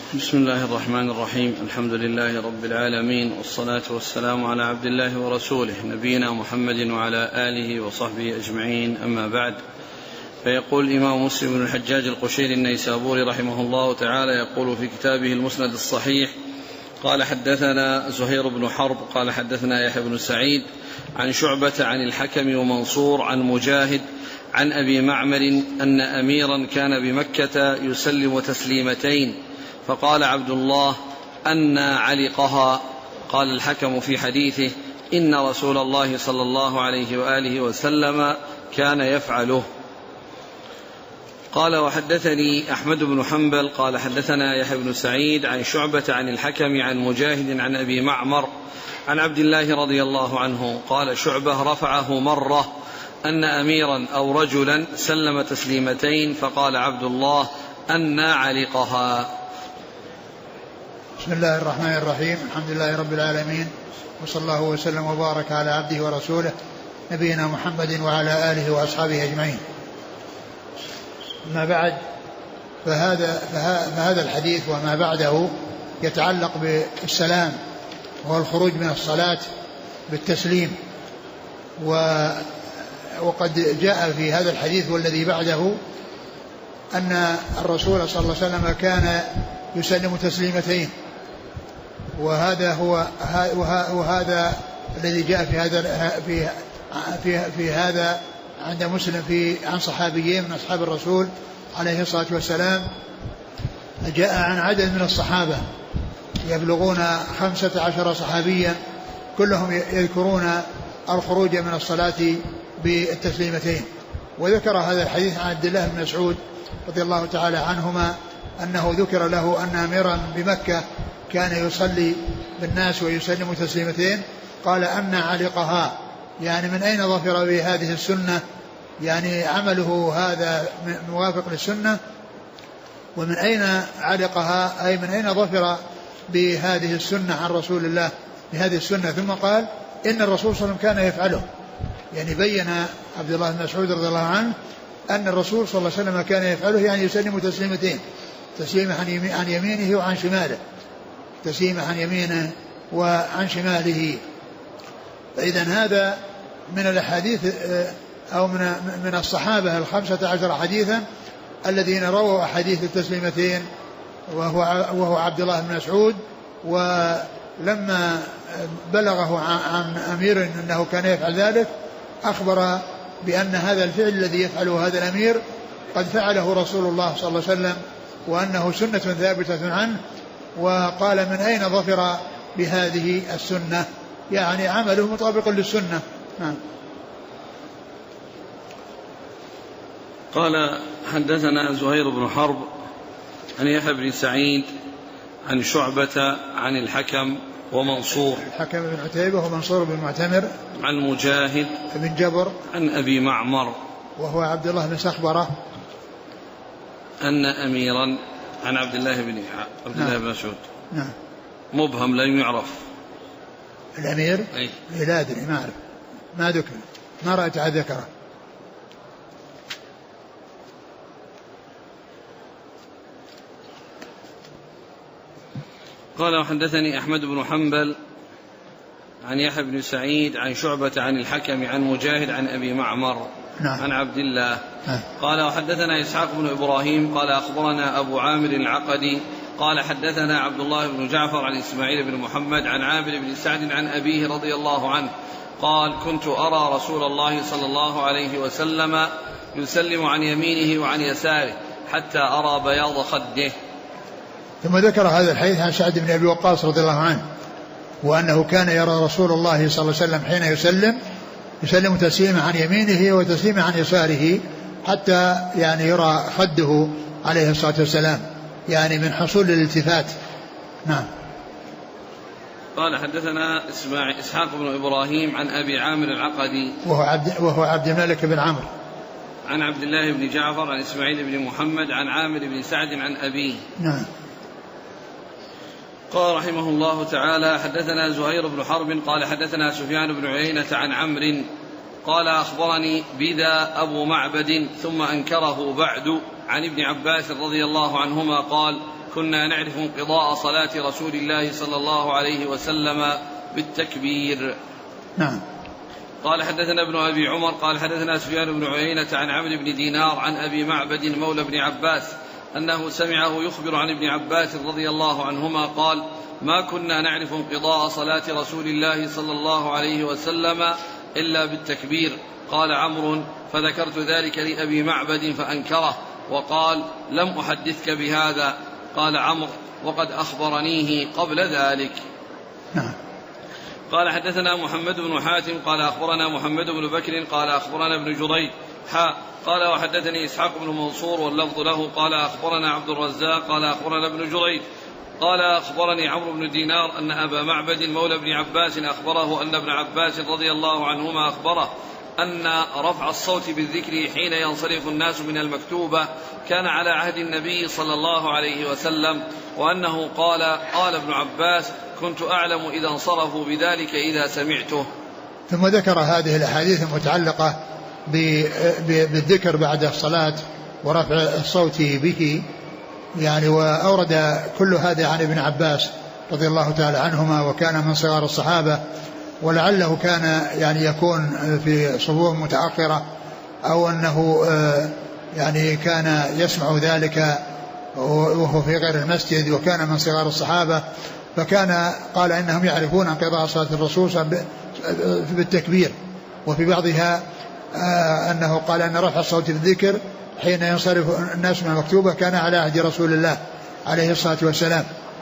بسم الله الرحمن الرحيم. الحمد لله رب العالمين، والصلاة والسلام على عبد الله ورسوله نبينا محمد وعلى آله وصحبه أجمعين، أما بعد. فيقول الإمام مسلم بن الحجاج القشيري النيسابوري رحمه الله تعالى يقول في كتابه المسند الصحيح: قال حدثنا زهير بن حرب قال حدثنا يحيى بن سعيد عن شعبة عن الحكم ومنصور عن مجاهد عن أبي معمر أن أميرا كان بمكة يسلم تسليمتين، فقال عبد الله: أنى علقها؟ قال الحكم في حديثه: إن رسول الله صلى الله عليه وآله وسلم كان يفعله. قال: وحدثني أحمد بن حنبل قال حدثنا يحيى بن سعيد عن شعبة عن الحكم عن مجاهد عن أبي معمر عن عبد الله رضي الله عنه قال شعبة: رفعه مرة أن أميرا أو رجلا سلم تسليمتين، فقال عبد الله: أنى علقها؟ بسم الله الرحمن الرحيم. الحمد لله رب العالمين، وصلى الله وسلم وبارك على عبده ورسوله نبينا محمد وعلى آله وأصحابه أجمعين. ما بعد، فهذا الحديث وما بعده يتعلق بالسلام، وهو الخروج من الصلاة بالتسليم. وقد جاء في هذا الحديث والذي بعده أن الرسول صلى الله عليه وسلم كان يسلم تسليمتين، وهذا الذي جاء في هذا عند مسلم عن صحابيين من أصحاب الرسول عليه الصلاة والسلام. جاء عن عدد من الصحابة يبلغون 15 صحابيا، كلهم يذكرون الخروج من الصلاة بالتسليمتين. وذكر هذا الحديث عن عبد الله بن مسعود رضي الله تعالى عنهما أنه ذكر له أن أميرا بمكة كان يصلي بالناس ويسلم تسليمتين، قال: أن علقها؟ يعني من أين ظفر بهذه السنة؟ يعني عمله هذا موافق للسنة، ومن أين علقها؟ أي من أين ظفر بهذه السنة عن رسول الله بهذه السنة؟ ثم قال: إن الرسول صلى الله عليه وسلم كان يفعله. يعني بين عبد الله بن مسعود رضي الله عنه أن الرسول صلى الله عليه وسلم كان يفعله، يعني يسلم تسليمتين، تسليمة عن يمينه وعن شماله، تسليمة عن يمينه وعن شماله. فإذا هذا من الأحاديث أو من الصحابة 15 حديثا الذين رووا أحاديث التسليمتين، وهو عبد الله بن مسعود. ولما بلغه عن أمير أنه كان يفعل ذلك، أخبر بأن هذا الفعل الذي يفعله هذا الأمير قد فعله رسول الله صلى الله عليه وسلم، وأنه سنة ثابتة عنه. وقال: من أين ظفر بهذه السنة؟ يعني عمله مطابق للسنة. قال: حدثنا زهير بن حرب عن يحيى بن سعيد عن شعبة عن الحكم ومنصور، الحكم بن عتيبة ومنصور بن معتمر، عن مجاهد بن جبر عن أبي معمر وهو عبد الله بن سخبرة أن أميرا عن عبد الله بن مسعود. نعم. مبهم لم يعرف الأمير. لا أدري، ما أعرف، ما ذكر، ما رأيت أحد ذكره. قال: وحدثني أحمد بن حنبل عن يحيى بن سعيد عن شعبة عن الحكم عن مجاهد عن أبي معمر. نعم. عن عبد الله. قال: وحدثنا إسحاق بن إبراهيم قال أخبرنا أبو عامر العقدي قال حدثنا عبد الله بن جعفر عن إسماعيل بن محمد عن عامر بن سعد عن أبيه رضي الله عنه قال: كنت أرى رسول الله صلى الله عليه وسلم يسلم عن يمينه وعن يساره حتى أرى بياض خده. ثم ذكر هذا الحديث عن سعد بن أبي وقاص رضي الله عنه، وأنه كان يرى رسول الله صلى الله عليه وسلم حين يسلم تسليما عن يمينه وتسليما عن يساره حتى يعني يرى خده عليه الصلاة والسلام، يعني من حصول الالتفات. نعم. قال: حدثنا إسحاق بن إبراهيم عن أبي عامر العقدي وهو عبد الملك بن عمرو، عن عبد الله بن جعفر عن إسماعيل بن محمد عن عامر بن سعد عن أبيه. نعم. قال رحمه الله تعالى: حدثنا زهير بن حرب قال حدثنا سفيان بن عيينة عن عمرو قال: أخبرني بذا أبو معبد ثم أنكره بعد عن ابن عباس رضي الله عنهما قال: كنا نعرف انقضاء صلاة رسول الله صلى الله عليه وسلم بالتكبير. نعم. قال حدثنا ابن أبي عمر قال حدثنا سفيان بن عيينة عن عمرو بن دينار عن أبي معبد مولى بن عباس أنه سمعه يخبر عن ابن عباس رضي الله عنهما قال ما كنا نعرف انقضاء صلاة رسول الله صلى الله عليه وسلم إلا بالتكبير. قال عمرو فذكرت ذلك لأبي معبد فأنكره وقال لم أحدثك بهذا. قال عمرو وقد أخبرنيه قبل ذلك. نعم. قال حدثنا محمد بن حاتم قال أخبرنا محمد بن بكر قال أخبرنا ابن جريج قال وحدثني إسحاق بن منصور واللفظ له قال أخبرنا عبد الرزاق قال أخبرنا ابن جريج قال أخبرني عمرو بن دينار أن أبا معبد مولى بن عباس أخبره أن ابن عباس رضي الله عنهما أخبره أن رفع الصوت بالذكر حين ينصرف الناس من المكتوبة كان على عهد النبي صلى الله عليه وسلم وأنه قال ابن عباس كنت أعلم إذا انصرفوا بذلك إذا سمعته. ثم ذكر هذه الأحاديث المتعلقة بالذكر بعد الصلاة ورفع الصوت به يعني وأورد كل هذا عن ابن عباس رضي الله تعالى عنهما وكان من صغار الصحابة ولعله كان يعني يكون في صفوف متأخرة أو أنه يعني كان يسمع ذلك وهو في غير المسجد وكان من صغار الصحابة فكان قال إنهم يعرفون انقضاء صلاة الرسول بالتكبير. وفي بعضها أنه قال أن رفع الصوت بالذكر حين ينصرف الناس من المكتوبة كان على عهد رسول الله عليه الصلاة والسلام.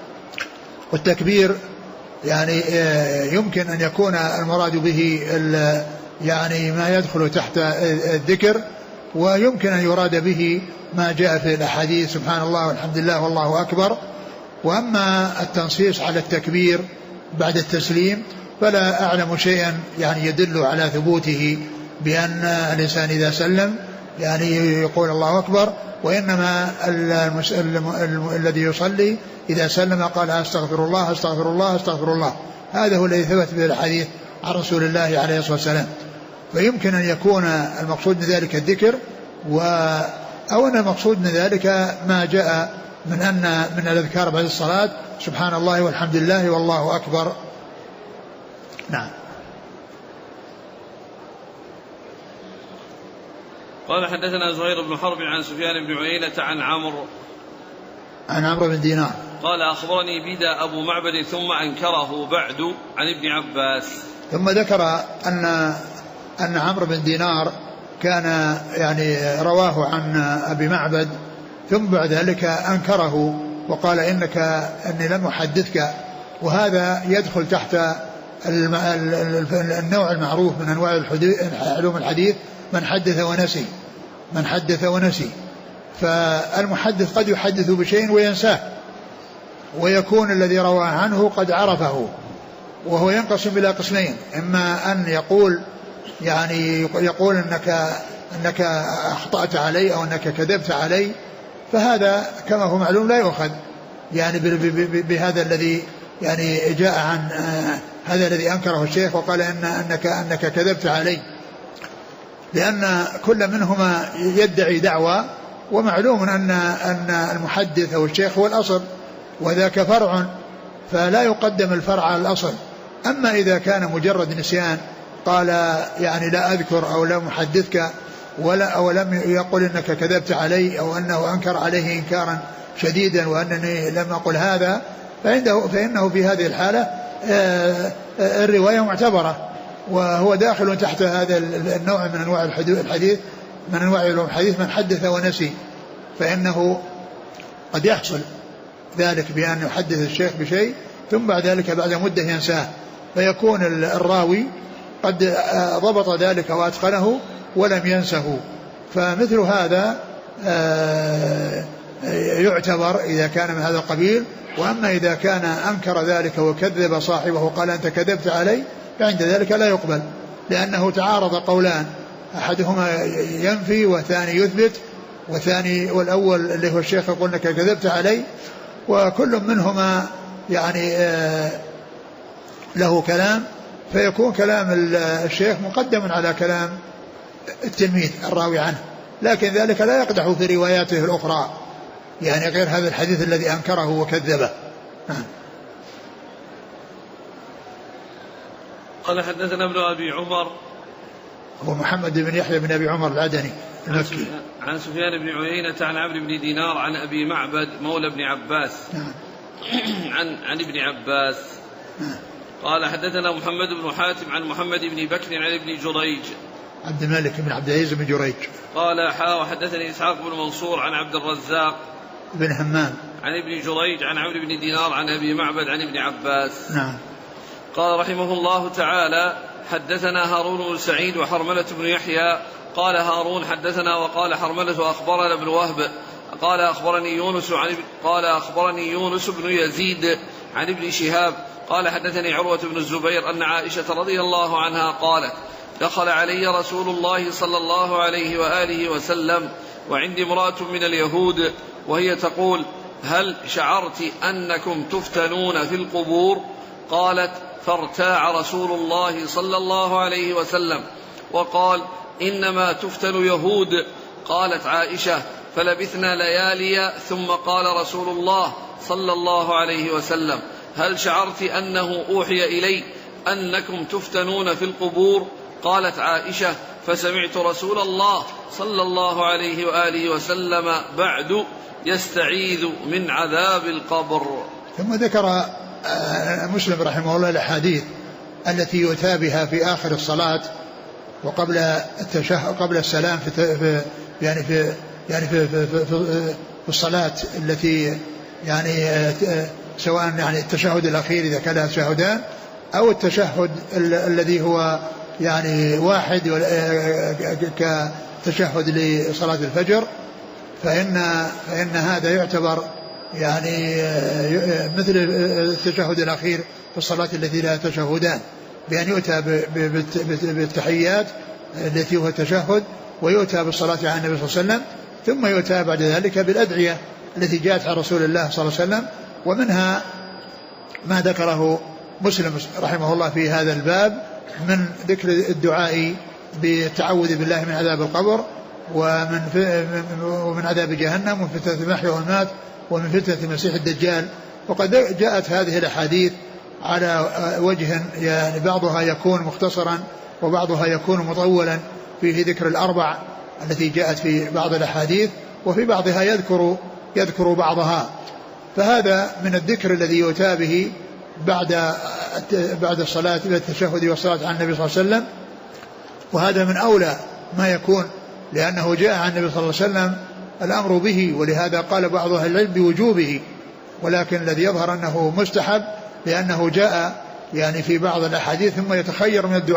والتكبير يعني يمكن أن يكون المراد به يعني ما يدخل تحت الذكر ويمكن أن يراد به ما جاء في الأحاديث سبحان الله والحمد لله والله أكبر. وأما التنصيص على التكبير بعد التسليم فلا أعلم شيئا يعني يدل على ثبوته بأن الإنسان إذا سلم يعني يقول الله أكبر وإنما الذي يصلي إذا سلم قال أستغفر الله أستغفر الله أستغفر الله. هذا هو الذي ثبت به الحديث عن رسول الله عليه الصلاة والسلام. فيمكن أن يكون المقصود من ذلك الذكر أو أن المقصود من ذلك ما جاء من الأذكار بعد الصلاة سبحان الله والحمد لله والله أكبر. نعم. قال حدثنا زهير بن حرب عن سفيان بن عيينة عن عمرو بن دينار قال أخبرني بدا أبو معبد ثم أنكره بعد عن ابن عباس. ثم ذكر أن عمرو بن دينار كان يعني رواه عن أبي معبد ثم بعد ذلك أنكره وقال إني لم أحدثك. وهذا يدخل تحت النوع المعروف من أنواع علوم الحديث من حدث ونسي. فالمحدث قد يحدث بشيء وينساه ويكون الذي روى عنه قد عرفه وهو ينقسم إلى قسمين إما أن يقول أنك أخطأت علي أو أنك كذبت علي فهذا كما هو معلوم لا يؤخذ يعني بهذا الذي يعني جاء عن هذا الذي أنكره الشيخ وقال أنك كذبت علي لأن كل منهما يدعي دعوة ومعلوم أن المحدث أو الشيخ هو الأصل وذاك فرع فلا يقدم الفرع على الأصل. أما إذا كان مجرد نسيان قال يعني لا أذكر أو لا محدثك أو لم يقل إنك كذبت علي أو أنه أنكر عليه إنكارا شديدا وأنني لم أقل هذا فإنه في هذه الحالة الرواية معتبرة وهو داخل تحت هذا النوع من أنواع الحديث من أنواع الحديث من حدث ونسي. فإنه قد يحصل ذلك بأن يحدث الشيخ بشيء ثم بعد ذلك بعد مدة ينساه فيكون الراوي قد ضبط ذلك وأتقنه ولم ينسه. فمثل هذا يعتبر إذا كان من هذا القبيل. وأما إذا كان أنكر ذلك وكذب صاحبه وقال أنت كذبت علي فعند ذلك لا يقبل لأنه تعارض قولان أحدهما ينفي والثاني يثبت والأول اللي هو الشيخ يقول أنك كذبت علي وكل منهما يعني له كلام فيكون كلام الشيخ مقدم على كلام التلميذ الراوي عنه لكن ذلك لا يقدح في رواياته الأخرى يعني غير هذا الحديث الذي أنكره وكذبه. قال حدثنا ابن أبي عمر أبو محمد بن يحيى بن أبي عمر العدني المكي عن سفيان بن عيينة عن عمرو بن دينار عن أبي معبد مولى بن عباس عن ابن عباس قال حدثنا محمد بن حاتم عن محمد بن بكر عن ابن جريج عبد الملك بن عبد العزيز بن جريج قال وحدثني إسحاق بن منصور عن عبد الرزاق بن همام عن ابن جريج عن عمرو بن دينار عن أبي معبد عن ابن عباس. نعم. قال رحمه الله تعالى حدثنا هارون بن سعيد وحرملة بن يحيى قال هارون حدثنا وقال حرملة أخبرنا ابن وهب قال أخبرني يونس بن يزيد عن ابن شهاب قال حدثني عروة بن الزبير أن عائشة رضي الله عنها قالت دخل علي رسول الله صلى الله عليه وآله وسلم وعندي امرأة من اليهود وهي تقول هل شعرت أنكم تفتنون في القبور؟ قالت فارتاع رسول الله صلى الله عليه وسلم وقال إنما تفتن يهود. قالت عائشة فلبثنا ليالي ثم قال رسول الله صلى الله عليه وسلم هل شعرت أنه أوحي إلي أنكم تفتنون في القبور؟ قالت عائشة فسمعت رسول الله صلى الله عليه وآله وسلم بعد يستعيذ من عذاب القبر. ثم ذكر مسلم رحمه الله الأحاديث التي يؤتى بها في آخر الصلاة وقبل التشهد قبل السلام في الصلاة التي يعني سواء يعني التشهد الأخير إذا كان لها تشهدان أو التشهد الذي هو يعني واحد كتشهد لصلاة الفجر فإن هذا يعتبر يعني مثل التشهد الأخير في الصلاة التي لها تشهدان بأن يؤتى بالتحيات التي هو التشهد ويؤتى بالصلاة على النبي صلى الله عليه وسلم ثم يؤتى بعد ذلك بالأدعية التي جاءت عن رسول الله صلى الله عليه وسلم ومنها ما ذكره مسلم رحمه الله في هذا الباب من ذكر الدعاء بالتعوذ بالله من عذاب القبر ومن عذاب جهنم ومن فتنة المحيا والممات ومن فتنة المسيح الدجال. وقد جاءت هذه الأحاديث على وجه يعني بعضها يكون مختصرا وبعضها يكون مطولا فيه ذكر الأربع التي جاءت في بعض الأحاديث وفي بعضها يذكر بعضها. فهذا من الذكر الذي يؤتى به بعد الصلاة بالتشهد والصلاة على النبي صلى الله عليه وسلم وهذا من أولى ما يكون لأنه جاء عن النبي صلى الله عليه وسلم الأمر به ولهذا قال بعض أهل العلم بوجوبه ولكن الذي يظهر أنه مستحب لأنه جاء يعني في بعض الأحاديث ثم يتخير من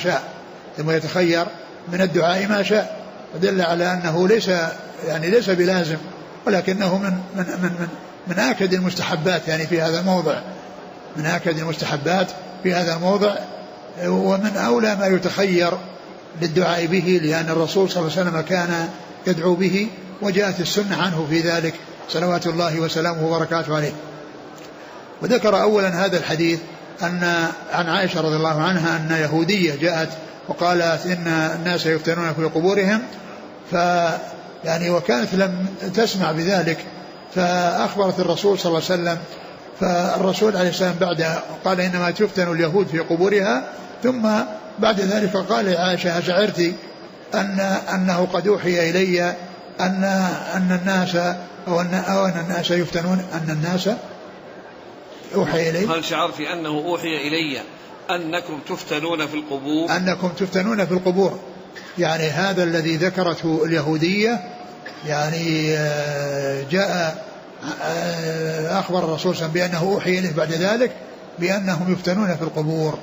الدعاء ما شاء ودل على أنه ليس بلازم ولكنه من آكد المستحبات يعني في هذا الموضع من آكد المستحبات في هذا الموضع ومن أولى ما يتخير للدعاء به لأن الرسول صلى الله عليه وسلم كان يدعو به وجاءت السنة عنه في ذلك صلوات الله وسلامه وبركاته عليه. وذكر أولا هذا الحديث أن عن عائشة رضي الله عنها أن يهودية جاءت وقالت إن الناس يفتنون في قبورهم يعني وكانت لم تسمع بذلك فأخبرت الرسول صلى الله عليه وسلم فالرسول عليه السلام بعد قال إنما تفتن اليهود في قبورها ثم بعد ذلك قال عائشة شعرت أنه قد أوحي إلي أن الناس أو أن الناس يفتنون أن الناس أوحي إلي هل شعرت أنه أوحي إلي أنكم تفتنون في القبور يعني هذا الذي ذكرته اليهودية يعني جاء أخبر الرسول صلى الله عليه وسلم بأنه أوحي إليه بعد ذلك بأنهم يفتنون في القبور.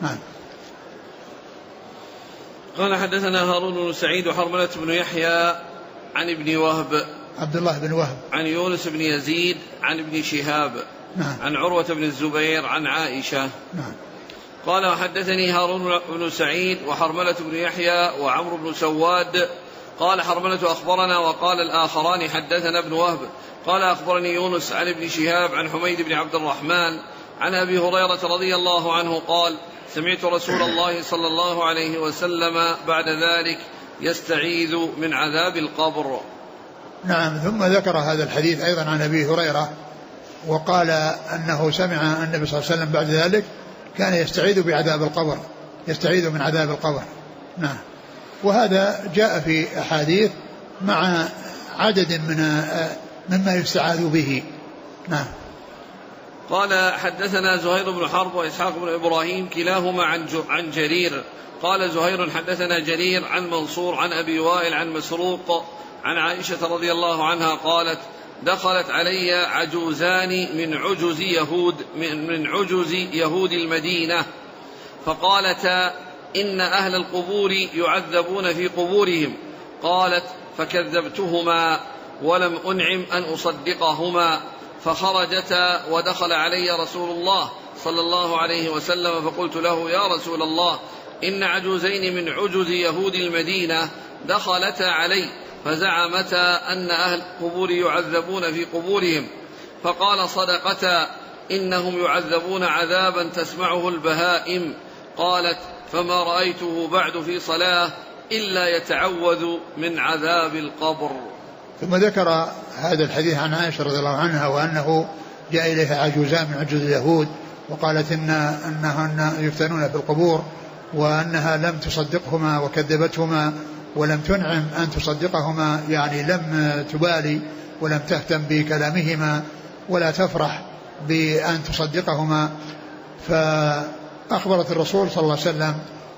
قال حدثنا هارون بن سعيد وحرملة بن يحيى عن ابن وهب عبد الله بن وهب عن يونس بن يزيد عن ابن شهاب عن عروة بن الزبير عن عائشة. قال وحدثني هارون بن سعيد وحرملة بن يحيى وعمرو بن سواد قال حرملة أخبرنا وقال الآخران حدثنا ابن وهب قال أخبرني يونس عن ابن شهاب عن حميد بن عبد الرحمن عن أبي هريرة رضي الله عنه قال سمعت رسول الله صلى الله عليه وسلم بعد ذلك يستعيذ من عذاب القبر. نعم. ثم ذكر هذا الحديث أيضا عن أبي هريرة وقال أنه سمع النبي صلى الله عليه وسلم بعد ذلك كان يستعيذ بعذاب القبر، يستعيذ من عذاب القبر. نعم. وهذا جاء في أحاديث مع عدد مما يستعاذ به. نعم. قال حدثنا زهير بن حرب وإسحاق بن إبراهيم كلاهما عن جرير. قال زهير حدثنا جرير عن منصور عن أبي وائل عن مسروق عن عائشة رضي الله عنها قالت دخلت علي عجوزان من عجز يهود المدينة فقالتا إن أهل القبور يعذبون في قبورهم. قالت فكذبتهما ولم أنعم أن أصدقهما فخرجتا ودخل علي رسول الله صلى الله عليه وسلم فقلت له يا رسول الله إن عجوزين من عجز يهود المدينة دخلتا علي فزعمتا أن أهل القبور يعذبون في قبورهم. فقال صدقتا إنهم يعذبون عذابا تسمعه البهائم. قالت فما رأيته بعد في صلاة إلا يتعوذ من عذاب القبر. ثم ذكر هذا الحديث عن عائشة رضي الله عنها وأنه جاء إليها عجوزان من عجوز اليهود وقالت إنهن يفتنون في القبور وأنها لم تصدقهما وكذبتهما ولم تنعم أن تصدقهما، يعني لم تبالي ولم تهتم بكلامهما ولا تفرح بأن تصدقهما. فأخبرت الرسول صلى الله عليه وسلم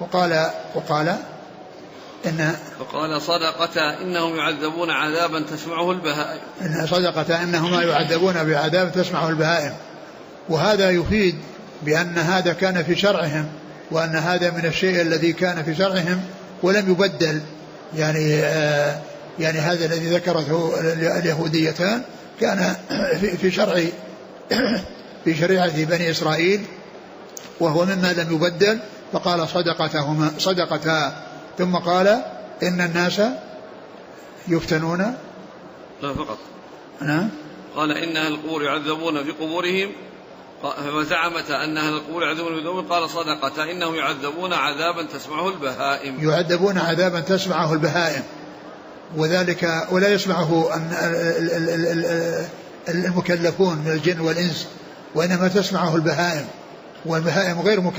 فقال صدقتا إنهم يعذبون عذابا تسمعه البهائم. إن صدقتا إنهما يعذبون بعذاب تسمعه البهائم. وهذا يفيد بأن هذا كان في شرعهم وأن هذا من الشيء الذي كان في شرعهم ولم يبدل، يعني هذا الذي ذكرته اليهوديتان كان في شريعة بني إسرائيل وهو مما لم يبدل. فقال صدقتا ثم قال إن الناس يفتنون. لا فقط. نعم. قال إن أهل القبور يعذبون في قبورهم فزعمت أن أهل القبور يعذبون في قبورهم. قال صدقتا إنهم يعذبون عذابا تسمعه البهائم. يعذبون عذابا تسمعه البهائم، وذلك ولا يسمعه المكلفون من الجن والإنس وإنما تسمعه البهائم، والبهائم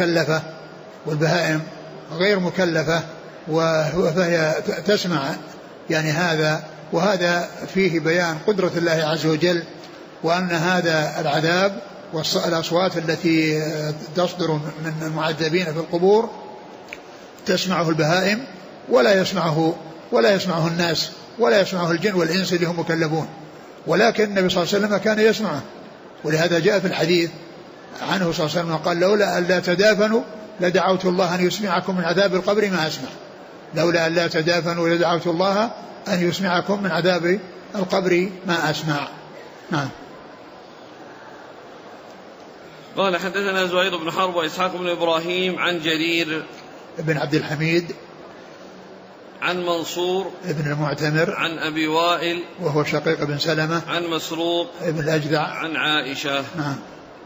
غير مكلفة وهي تسمع يعني هذا. وهذا فيه بيان قدرة الله عز وجل وأن هذا العذاب والأصوات التي تصدر من المعذبين في القبور تسمعه البهائم ولا يسمعه الناس ولا يسمعه الجن والإنس اللي هم مكلفون، ولكن النبي صلى الله عليه وسلم كان يسمعه. ولهذا جاء في الحديث عنه صلى الله عليه وسلم قال لولا أن لا تدافنوا لدعوت الله أن يسمعكم من عذاب القبر ما أسمع. لولا أن لا تدافنوا لدعوت الله أن يسمعكم من عذاب القبر ما أسمع. نعم. قال حدثنا زهير بن حرب وإسحاق بن إبراهيم عن جرير بن عبد الحميد عن منصور ابن المعتمر عن أبي وائل وهو شقيق بن سلمة عن مسروق ابن الأجدع عن عائشة. نعم.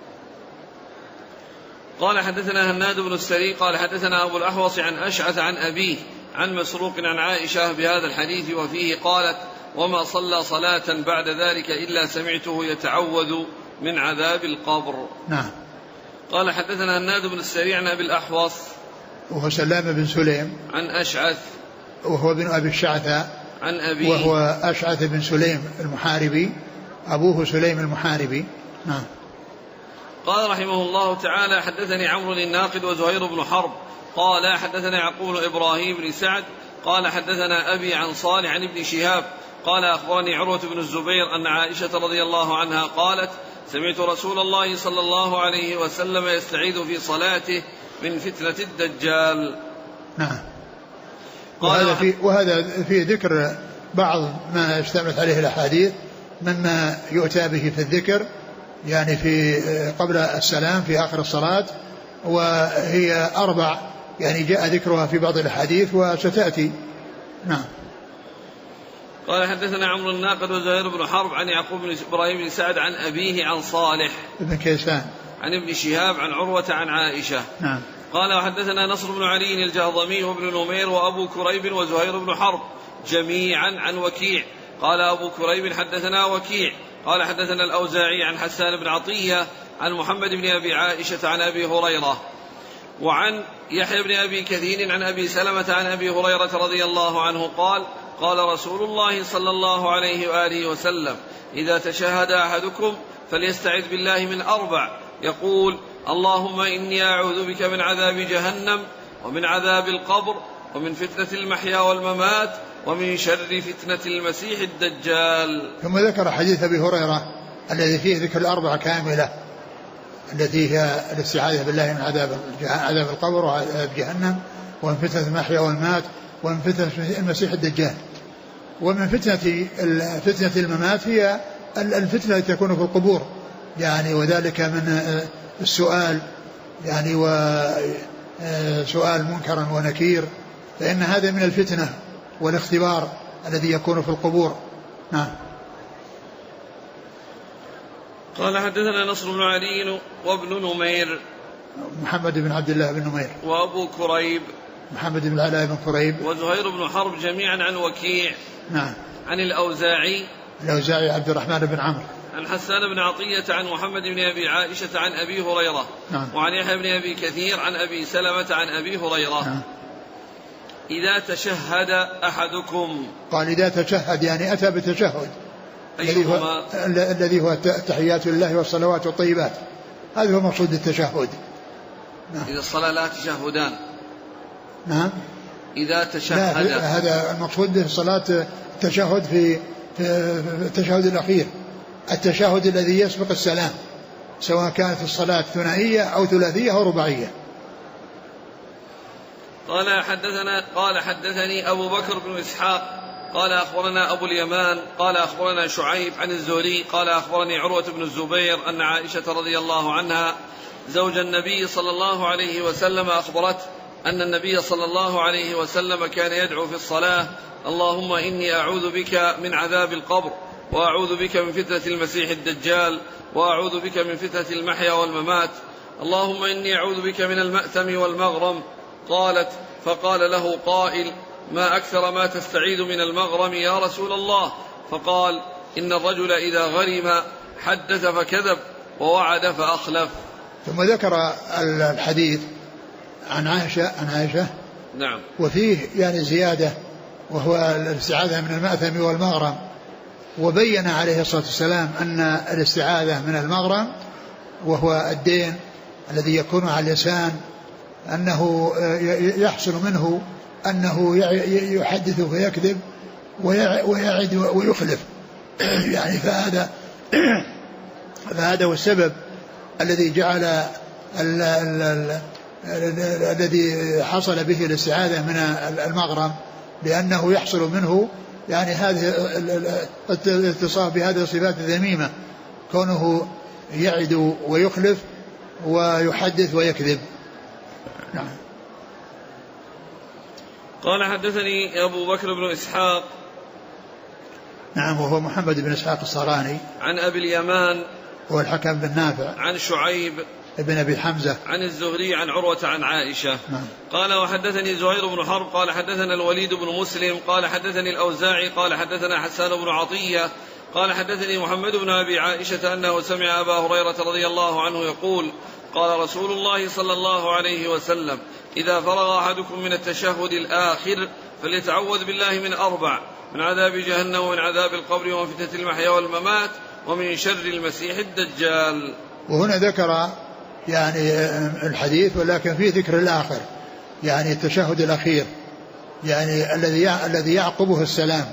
قال حدثنا هناد بن السري قال حدثنا أبو الأحوص عن أشعث عن أبيه عن مسروق عن عائشة بهذا الحديث وفيه قالت وما صلى صلاة بعد ذلك إلا سمعته يتعوذ من عذاب القبر. نعم. قال حدثنا هناد بن السري عن أبي الأحوص وهو سلام بن سليم عن أشعث وهو بن أبي الشعثاء عن أبيه وهو أشعث بن سليم المحاربي أبوه سليم المحاربي. نعم. قال رحمه الله تعالى حدثني عمرو الناقد وزهير بن حرب قال حدثنا يعقوب بن إبراهيم بن سعد قال حدثنا أبي عن صالح عن ابن شهاب قال أخبرني عروة بن الزبير أن عائشة رضي الله عنها قالت سمعت رسول الله صلى الله عليه وسلم يستعيذ في صلاته من فتنة الدجال. نعم. وهذا في ذكر بعض ما اشتملت عليه الأحاديث مما يؤتى به في الذكر، يعني في قبل السلام في آخر الصلاة، وهي 4 يعني جاء ذكرها في بعض الأحاديث وستأتي. نعم. قال حدثنا عمرو الناقد وزهير بن حرب عن يعقوب بن إبراهيم بن سعد عن أبيه عن صالح بن كيسان عن ابن شهاب عن عروة عن عائشة. نعم. قال وحدثنا نصر بن علي الجهضمي وابن نمير وأبو كريب وزهير بن حرب جميعا عن وكيع قال أبو كريب حدثنا وكيع قال حدثنا الأوزاعي عن حسان بن عطية عن محمد بن أبي عائشة عن أبي هريرة وعن يحيى بن أبي كثير عن أبي سلمة عن أبي هريرة رضي الله عنه قال قال رسول الله صلى الله عليه وآله وسلم إذا تشهد أحدكم فليستعذ بالله من 4 يقول اللهم إني أعوذ بك من عذاب جهنم ومن عذاب القبر ومن فتنة المحيا والممات ومن شر فتنة المسيح الدجال. ثم ذكر حديث أبي هريرة الذي فيه ذكر 4 كاملة التي هي الاستعاذة بالله من عذاب القبر وعذاب جهنم ومن فتنة المحيا والممات ومن فتنة المسيح الدجال. ومن فتنة الممات هي الفتنة التي تكون في القبور يعني وذلك من السؤال يعني وسؤال منكر ونكير فإن هذا من الفتنة والاختبار الذي يكون في القبور. نعم. قال حدثنا نصر بن علي وابن نمير محمد بن عبد الله بن نمير وأبو كريب محمد بن العلاء بن كريب وزهير بن حرب جميعا عن وكيع نعم عن الأوزاعي عبد الرحمن بن عمرو عن حسان بن عطية عن محمد بن أبي عائشة عن أبي هريرة نعم. وعن يحيى بن أبي كثير عن أبي سلمة عن أبي هريرة نعم. إذا تشهد أحدكم قال إذا تشهد يعني أتى بالتشهد الذي هو التحيات لله والصلوات والطيبات هذا هو مقصود التشهد. نعم. إذا الصلاة لا تشهدان. نعم. إذا تشهد هذا المقصود الصلاة التشهد في التشهد الأخير التشهد الذي يسبق السلام سواء كانت الصلاة ثنائية أو ثلاثية أو رباعية. قال حدثني أبو بكر بن إسحاق قال أخبرنا أبو اليمان قال أخبرنا شعيب عن الزهري قال أخبرني عروة بن الزبير أن عائشة رضي الله عنها زوج النبي صلى الله عليه وسلم أخبرته أن النبي صلى الله عليه وسلم كان يدعو في الصلاة اللهم إني أعوذ بك من عذاب القبر وأعوذ بك من فتنة المسيح الدجال وأعوذ بك من فتنة المحيا والممات اللهم إني أعوذ بك من المأثم والمغرم. قالت فقال له قائل ما أكثر ما تستعيذ من المغرم يا رسول الله؟ فقال إن الرجل إذا غرم حدث فكذب ووعد فأخلف. ثم ذكر الحديث عن عائشة نعم. وفيه يعني زيادة وهو الاستعاذة من المأثم والمغرم وبين عليه الصلاة والسلام أن الاستعاذة من المغرم وهو الدين الذي يكون على الإنسان أنه يحصل منه أنه يحدث ويكذب ويعد ويخلف يعني فهذا هو السبب الذي جعل الذي حصل به الاستعاذة من المغرم لأنه يحصل منه يعني هذه الاتصاف بهذه الصفات الذميمة كونه يعد ويخلف ويحدث ويكذب. نعم. قال حدثني أبو بكر بن إسحاق نعم وهو محمد بن إسحاق الصراني عن أبي اليمان هو الحكم بن نافع عن شعيب ابن أبي حمزة عن الزهري عن عروة عن عائشة. نعم. قال وحدثني زهير بن حرب قال حدثنا الوليد بن مسلم قال حدثني الأوزاعي قال حدثنا حسان بن عطية قال حدثني محمد بن أبي عائشة أنه سمع أبا هريرة رضي الله عنه يقول قال رسول الله صلى الله عليه وسلم إذا فرغ أحدكم من التشهد الآخر فليتعوذ بالله من 4 من عذاب جهنم ومن عذاب القبر ومن فتنة المحيا والممات ومن شر المسيح الدجال. وهنا ذكر يعني الحديث ولكن فيه ذكر الآخر يعني التشهد الأخير يعني الذي يعقبه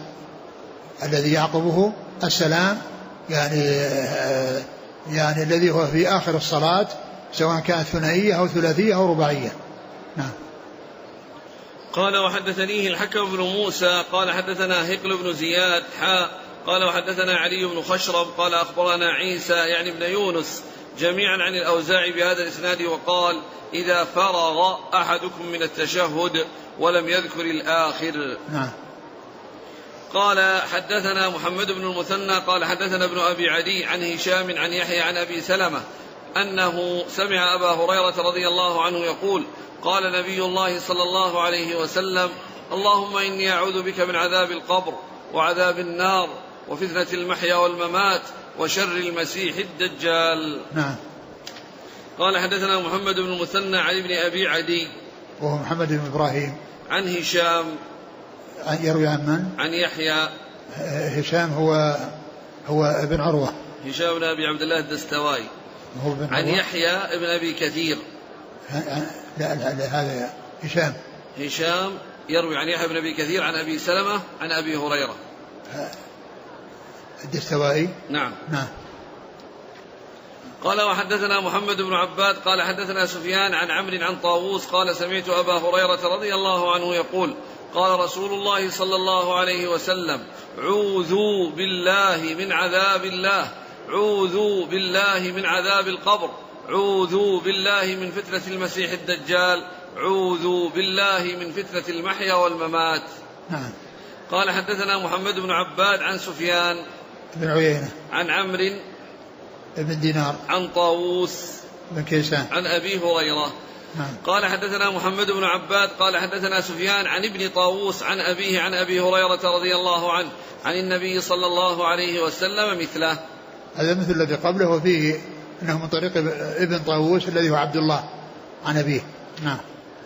السلام يعني الذي هو في آخر الصلاة سواء كانت ثنائية أو ثلاثية أو رباعية. نعم. قال وحدثنيه الحكم بن موسى قال حدثنا هقل بن زياد قال وحدثنا علي بن خشرب قال أخبرنا عيسى يعني ابن يونس جميعا عن الأوزاعي بهذا الإسناد وقال إذا فرغ أحدكم من التشهد ولم يذكر الآخر. نعم. قال حدثنا محمد بن المثنى قال حدثنا ابن أبي عدي عن هشام عن يحيى عن أبي سلمة أنه سمع أبا هريرة رضي الله عنه يقول قال نبي الله صلى الله عليه وسلم اللهم إني أعوذ بك من عذاب القبر وعذاب النار وفتنة المحيا والممات وشر المسيح الدجال. نعم. قال حدثنا محمد بن المثنى عن ابن أبي عدي وهو محمد بن إبراهيم عن هشام يروي عن من؟ عن يحيى. هشام هو ابن عروة، هشام بن أبي عبد الله الدستوائي عن يحيى ابن أبي كثير. لا هذا هشام يروي عن يحيى بن أبي كثير عن أبي سلمة عن أبي هريرة الدستوائي. نعم. قال وحدثنا محمد بن عباد قال حدثنا سفيان عن عمرو عن طاووس قال سمعت أبا هريرة رضي الله عنه يقول قال رسول الله صلى الله عليه وسلم عوذوا بالله من عذاب الله، عوذوا بالله من عذاب القبر، عوذوا بالله من فتنة المسيح الدجال، عوذوا بالله من فتنة المحيا والممات. نعم. قال حدثنا محمد بن عباد عن سفيان بن عيينة عن عمرو بن دينار عن طاووس بن كيسان عن أبي هريرة. قال حدثنا محمد بن عباد قال حدثنا سفيان عن ابن طاووس عن أبيه عن أبي هريرة رضي الله عنه عن النبي صلى الله عليه وسلم مثله. هذا مثل الذي قبله وفيه أنه من طريق ابن طاووس الذي هو عبد الله عن أبيه. نعم.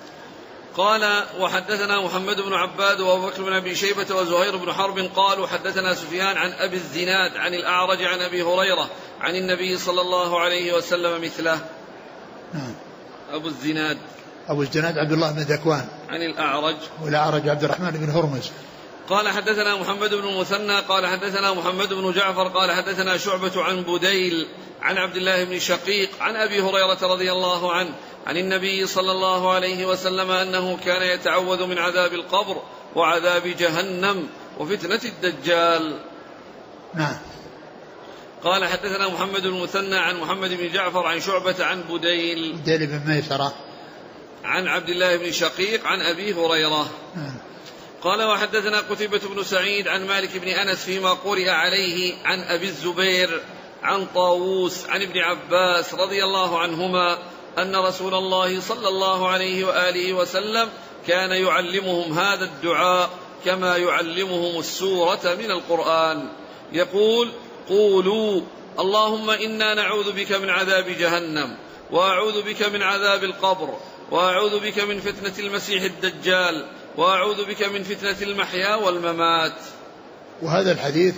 قال وحدثنا محمد بن عباد وأبو بكر بن أبي شيبة وزهير بن حرب قالوا حدثنا سفيان عن أبي الزناد عن الأعرج عن أبي هريرة عن النبي صلى الله عليه وسلم مثله. نعم. أبو الزناد عبد الله بن ذكوان عن الأعرج والأعرج عبد الرحمن بن هرمز. قال حدثنا محمد بن المثنى قال حدثنا محمد بن جعفر قال حدثنا شعبة عن بديل عن عبد الله بن شقيق عن أبي هريرة رضي الله عنه عن النبي صلى الله عليه وسلم أنه كان يتعوذ من عذاب القبر وعذاب جهنم وفتنة الدجال. نعم. قال حدثنا محمد بن المثنى عن محمد بن جعفر عن شعبة عن بديل بن ميسرة عن عبد الله بن شقيق عن أبي هريرة. قال وحدثنا قتيبة بن سعيد عن مالك بن أنس فيما قرئ عليه عن أبي الزبير عن طاووس عن ابن عباس رضي الله عنهما أن رسول الله صلى الله عليه وآله وسلم كان يعلمهم هذا الدعاء كما يعلمهم السورة من القرآن، يقول قولوا اللهم إنا نعوذ بك من عذاب جهنم وأعوذ بك من عذاب القبر وأعوذ بك من فتنة المسيح الدجال وأعوذ بك من فتنة المحيا والممات. وهذا الحديث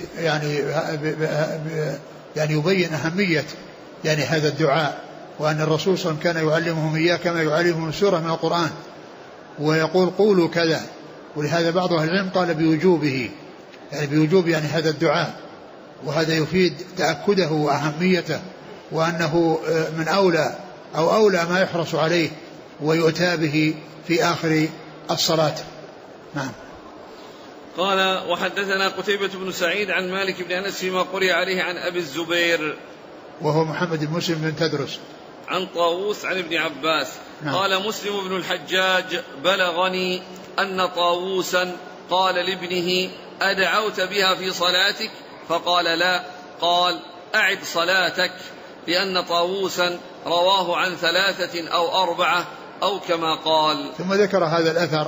يعني يبين أهمية يعني هذا الدعاء، وأن الرسول صلى الله عليه وسلم كان يعلمهم إياه كما يعلمهم السورة من القرآن، ويقول قولوا كذا. ولهذا بعض أهل العلم قال بوجوبه، يعني بوجوب يعني هذا الدعاء، وهذا يفيد تأكده وأهميته، وأنه من أولى ما يحرص عليه ويؤتى به في آخر الصلاة. نعم. قال وحدثنا قتيبة بن سعيد عن مالك بن أنس فيما قرئ عليه عن أبي الزبير وهو محمد بن مسلم بن تدرس عن طاووس عن ابن عباس. نعم. قال مسلم بن الحجاج بلغني أن طاووسا قال لابنه أدعوت بها في صلاتك؟ فقال لا. قال أعد صلاتك، لأن طاووسا رواه عن 3 أو 4 أو كما قال. ثم ذكر هذا الأثر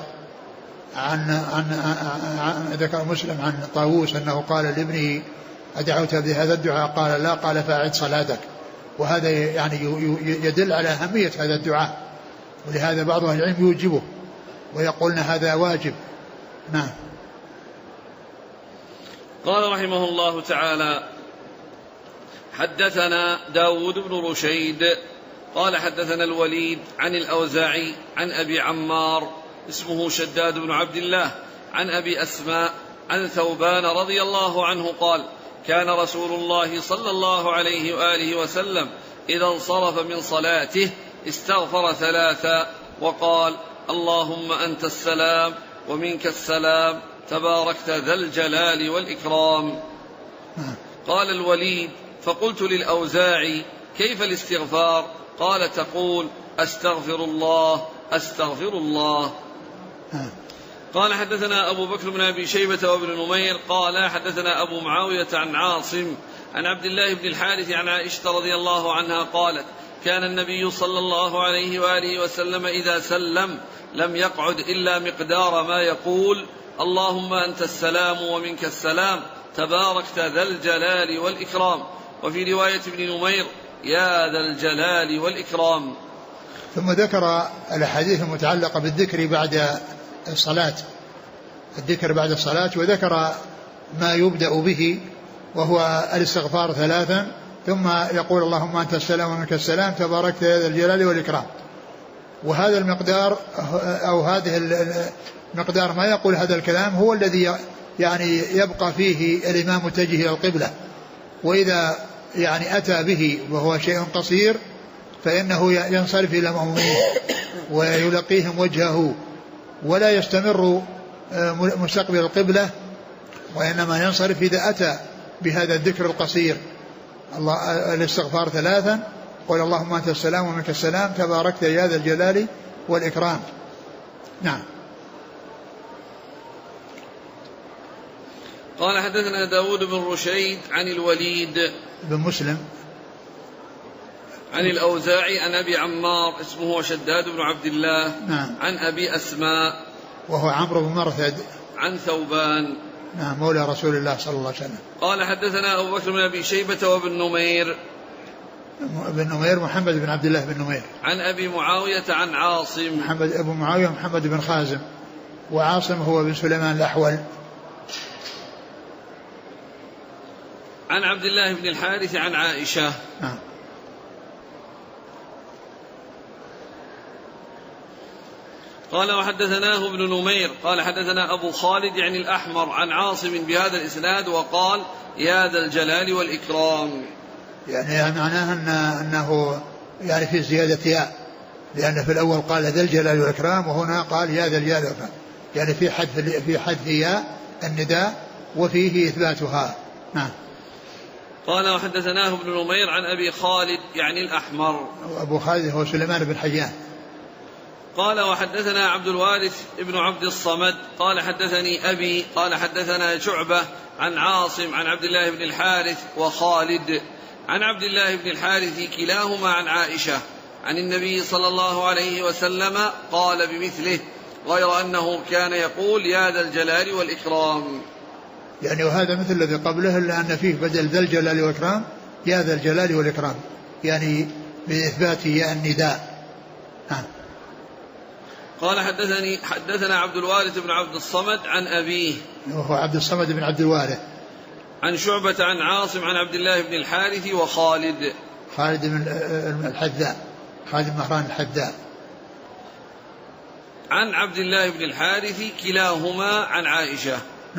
ذكر مسلم عن طاووس أنه قال لابنه أدعوت بهذا الدعاء؟ قال لا. قال فأعد صلاتك. وهذا يعني يدل على أهمية هذا الدعاء، ولهذا بعض أهل العلم يوجبه ويقولون هذا واجب. نعم. قال رحمه الله تعالى حدثنا داود بن رشيد قال حدثنا الوليد عن الأوزاعي عن أبي عمار اسمه شداد بن عبد الله عن أبي أسماء عن ثوبان رضي الله عنه قال كان رسول الله صلى الله عليه وآله وسلم إذا انصرف من صلاته استغفر 3 وقال اللهم أنت السلام ومنك السلام تباركت ذا الجلال والإكرام. قال الوليد فقلت للأوزاعي كيف الاستغفار؟ قال تقول أستغفر الله أستغفر الله. قال حدثنا أبو بكر بن أبي شيبة وابن نمير قال حدثنا أبو معاوية عن عاصم عن عبد الله بن الحارث عن عائشة رضي الله عنها قالت كان النبي صلى الله عليه وآله وسلم إذا سلم لم يقعد إلا مقدار ما يقول اللهم أنت السلام ومنك السلام تباركت ذا الجلال والإكرام. وفي رواية ابن نمير يا ذا الجلال والإكرام. ثم ذكر الأحاديث المتعلقة بالذكر بعد الصلاة، الذكر بعد الصلاة، وذكر ما يبدأ به وهو الاستغفار 3، ثم يقول اللهم أنت السلام ومنك السلام تباركت يا ذا الجلال والإكرام. وهذا المقدار أو هذه المقدار ما يقول هذا الكلام هو الذي يعني يبقى فيه الإمام متجه إلى القبلة، وإذا يعني أتى به وهو شيء قصير فإنه ينصرف إلى المأمومين ويلقيهم وجهه ولا يستمر مستقبل القبلة، وإنما ينصرف إذا أتى بهذا الذكر القصير الاستغفار 3، قل اللهم أنت السلام ومنك السلام تباركت يا ذا الجلال والإكرام. نعم. قال حدثنا داود بن رشيد عن الوليد بن مسلم عن الأوزاعي عن أبي عمار اسمه شداد بن عبد الله. نعم. عن أبي أسماء وهو عمرو بن مرثد عن ثوبان. نعم مولى رسول الله صلى الله عليه وسلم. قال حدثنا أبو بكر بن أبي شيبة وابن نمير. بن نمير محمد بن عبد الله بن نمير. عن أبي معاوية عن عاصم. محمد أبو معاوية محمد بن خازم، وعاصم هو بن سليمان الأحول. عن عبد الله بن الحارث عن عائشة. نعم. قال وحدثناه ابن نمير قال حدثنا أبو خالد يعني الأحمر عن عاصم بهذا الإسناد وقال يا ذا الجلال والإكرام. يعني معناه أنه يعني في زيادة ياء، لأن في الأول قال ذا الجلال والإكرام وهنا قال يا ذا الجلال والإكرام، يعني في حذف ياء النداء وفيه إثباتها. نعم. قال وحدثناه ابن نمير عن أبي خالد يعني الأحمر. أبو خالد هو سليمان بن حيان. قال وحدثنا عبد الوارث ابن عبد الصمد قال حدثني أبي قال حدثنا شعبة عن عاصم عن عبد الله بن الحارث وخالد عن عبد الله بن الحارث كلاهما عن عائشة عن النبي صلى الله عليه وسلم قال بمثله غير أنه كان يقول يا ذا الجلال والإكرام. يعني وهذا مثل الذي قبله إلا أن فيه بدل ذا الجلال والإكرام يا ذا الجلال والإكرام، يعني بإثبات ياء النداء. قال حدثنا عبد الوارث بن عبد الصمد عن أبيه وهو عبد الصمد بن عبد الوارث عن شعبة عن عاصم عن عبد الله بن الحارث وخالد خالد بن الحذاء خالد بن مهران الحذاء عن عبد الله بن الحارث كلاهما عن عائشة.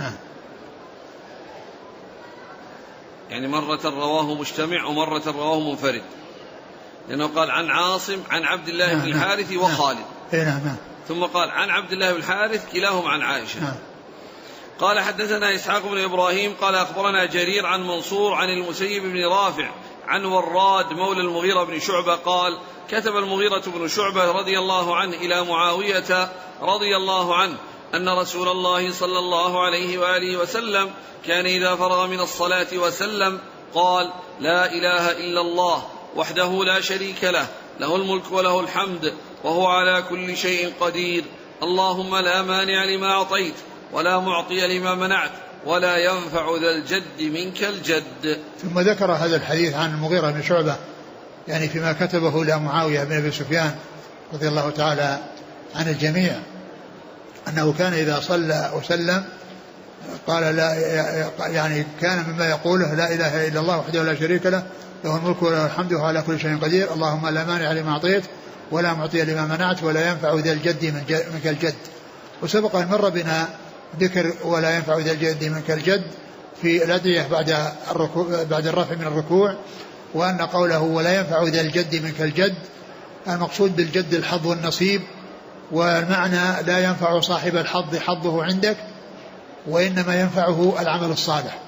يعني مرة رواه مجتمع ومرة رواه منفرد، لأنه قال عن عاصم عن عبد الله بن الحارث وخالد. ثم قال عن عبد الله بن الحارث كلاهم عن عائشة. قال حدثنا إسحاق بن إبراهيم قال أخبرنا جرير عن منصور عن المسيب بن رافع عن وراد مولى المغيرة بن شعبة قال كتب المغيرة بن شعبة رضي الله عنه إلى معاوية رضي الله عنه أن رسول الله صلى الله عليه وآله وسلم كان إذا فرغ من الصلاة وسلم قال لا إله إلا الله وحده لا شريك له له الملك وله الحمد وهو على كل شيء قدير اللهم لا مانع لما أعطيت ولا معطي لما منعت ولا ينفع ذا الجد منك الجد. ثم ذكر هذا الحديث عن المغيرة بن شعبة يعني فيما كتبه لمعاوية بن أبي سفيان رضي الله تعالى عن الجميع أنه كان إذا صلى وسلم قال لا، يعني كان مما يقوله لا إله إلا الله وحده لا شريك له له الملك وله الحمد وهو على كل شيء قدير اللهم لا مانع لما أعطيت ولا معطي لما منعت ولا ينفع ذا الجد منك الجد. وسبق أن مر بنا ذكر ولا ينفع ذا الجد منك الجد في الأدعية بعد الرفع من الركوع، وأن قوله ولا ينفع ذا الجد منك الجد المقصود بالجد الحظ والنصيب، والمعنى لا ينفع صاحب الحظ حظه عندك وإنما ينفعه العمل الصالح.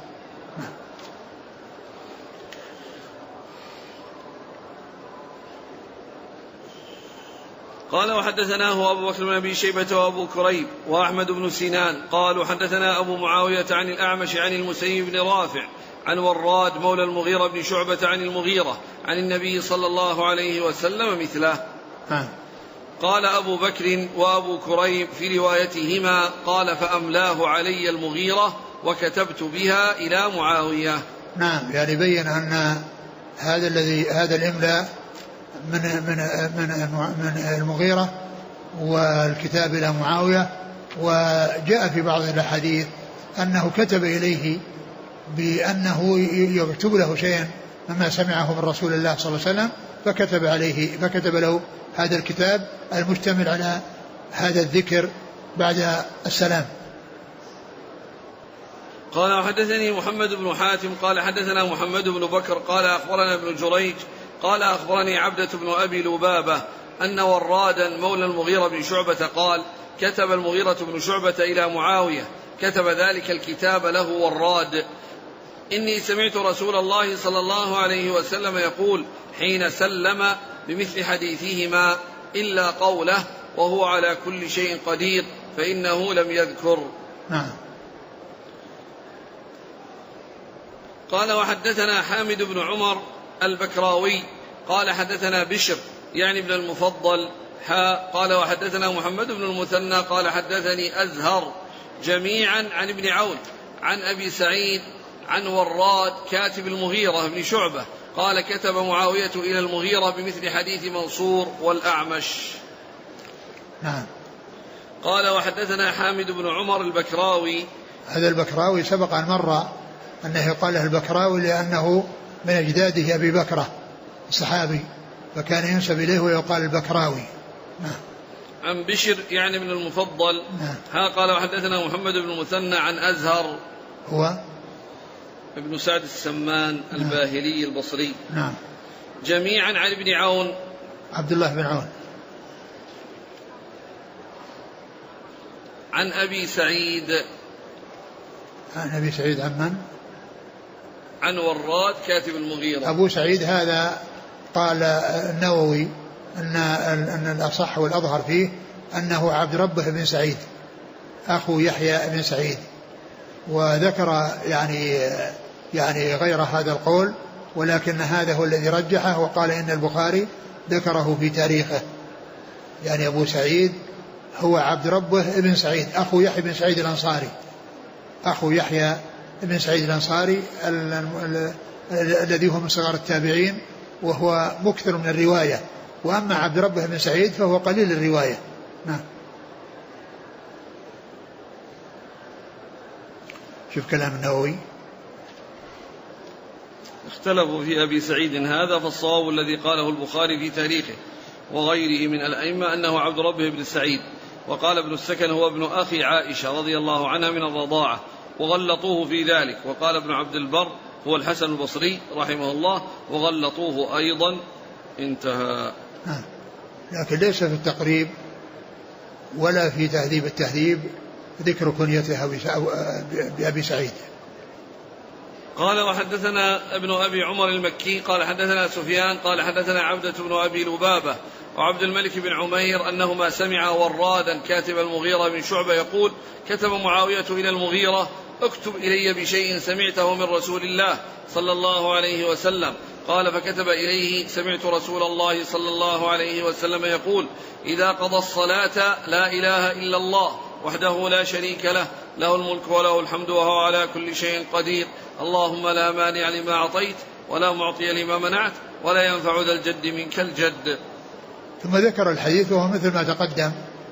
قال وحدثناه أبو بكر بن أبي شيبة وأبو كريب وأحمد بن سنان قالوا حدثنا أبو معاوية عن الأعمش عن المسيب بن رافع عن وراد مولى المغيرة بن شعبة عن المغيرة عن النبي صلى الله عليه وسلم مثله. قال أبو بكر وأبو كريب في روايتهما قال فأملاه علي المغيرة وكتبت بها إلى معاوية. نعم، يعني بين أن هذا الإملاء من المغيرة والكتاب إلى معاوية. وجاء في بعض الأحاديث أنه كتب إليه بأنه يكتب له شيئا مما سمعه من رسول الله صلى الله عليه وسلم، فكتب له هذا الكتاب المشتمل على هذا الذكر بعد السلام. قال وحدثني محمد بن حاتم قال حدثنا محمد بن بكر قال أخبرنا ابن جريج قال أخبرني عبدة بن أبي لبابة أن ورادا مولى المغيرة بن شعبة قال كتب المغيرة بن شعبة إلى معاوية، كتب ذلك الكتاب له وراد: إني سمعت رسول الله صلى الله عليه وسلم يقول حين سلم بمثل حديثهما إلا قوله وهو على كل شيء قدير فإنه لم يذكر. قال وحدثنا حامد بن عمر البكراوي قال حدثنا بشر يعني ابن المفضل قال وحدثنا محمد بن المثنى قال حدثني أزهر جميعا عن ابن عون عن أبي سعيد عن وراد كاتب المغيرة بن شعبة قال كتب معاوية إلى المغيرة بمثل حديث منصور والأعمش. قال وحدثنا حامد بن عمر البكراوي. هذا البكراوي سبق أن مر أنه قال له البكراوي لأنه من أجداده أبي بكرة الصحابي، فكان ينسب إليه ويقال البكراوي. عن بشر يعني ابن المفضل. قال وحدثنا محمد بن المثنى عن أزهر هو ابن سعد السمان الباهلي البصري جميعا عن ابن عون عبد الله بن عون عن أبي سعيد عن من؟ عن وراد كاتب المغيرة. أبو سعيد هذا قال النووي أن الأصح والأظهر فيه أنه عبد ربه بن سعيد أخو يحيى بن سعيد، وذكر يعني غير هذا القول، ولكن هذا هو الذي رجحه وقال إن البخاري ذكره في تاريخه. يعني أبو سعيد هو عبد ربه بن سعيد أخو يحيى بن سعيد الأنصاري، أخو يحيى بن سعيد الأنصاري الذي هو من صغار التابعين وهو مكثر من الرواية، وأما عبد ربه بن سعيد فهو قليل الرواية. شوف كلام النووي. اختلفوا في أبي سعيد هذا، فالصواب الذي قاله البخاري في تاريخه وغيره من الأئمة أنه عبد ربه بن سعيد. وقال ابن السكن هو ابن أخي عائشة رضي الله عنها من الرضاعة، وغلطوه في ذلك. وقال ابن عبد البر هو الحسن البصري رحمه الله وغلطوه أيضا. انتهى. لكن ليس في التقريب ولا في تهذيب التهذيب ذكر كنيته بأبي سعيد. قال وحدثنا ابن أبي عمر المكي قال حدثنا سفيان قال حدثنا عبدة بن أبي لبابة وعبد الملك بن عمير أنهما سمع ورادا كاتب المغيرة بن شعبة يقول كتب معاوية إلى المغيرة اكتب إلي بشيء سمعته من رسول الله صلى الله عليه وسلم. قال فكتب إليه سمعت رسول الله صلى الله عليه وسلم يقول إذا قضى الصلاة لا إله إلا الله وحده لا شريك له له الملك وله الحمد وهو على كل شيء قدير اللهم لا مانع لما أعطيت ولا معطي لما منعت ولا ينفع ذا الجد منك الجد. ثم ذكر الحديث وهو مثل ما تقدم،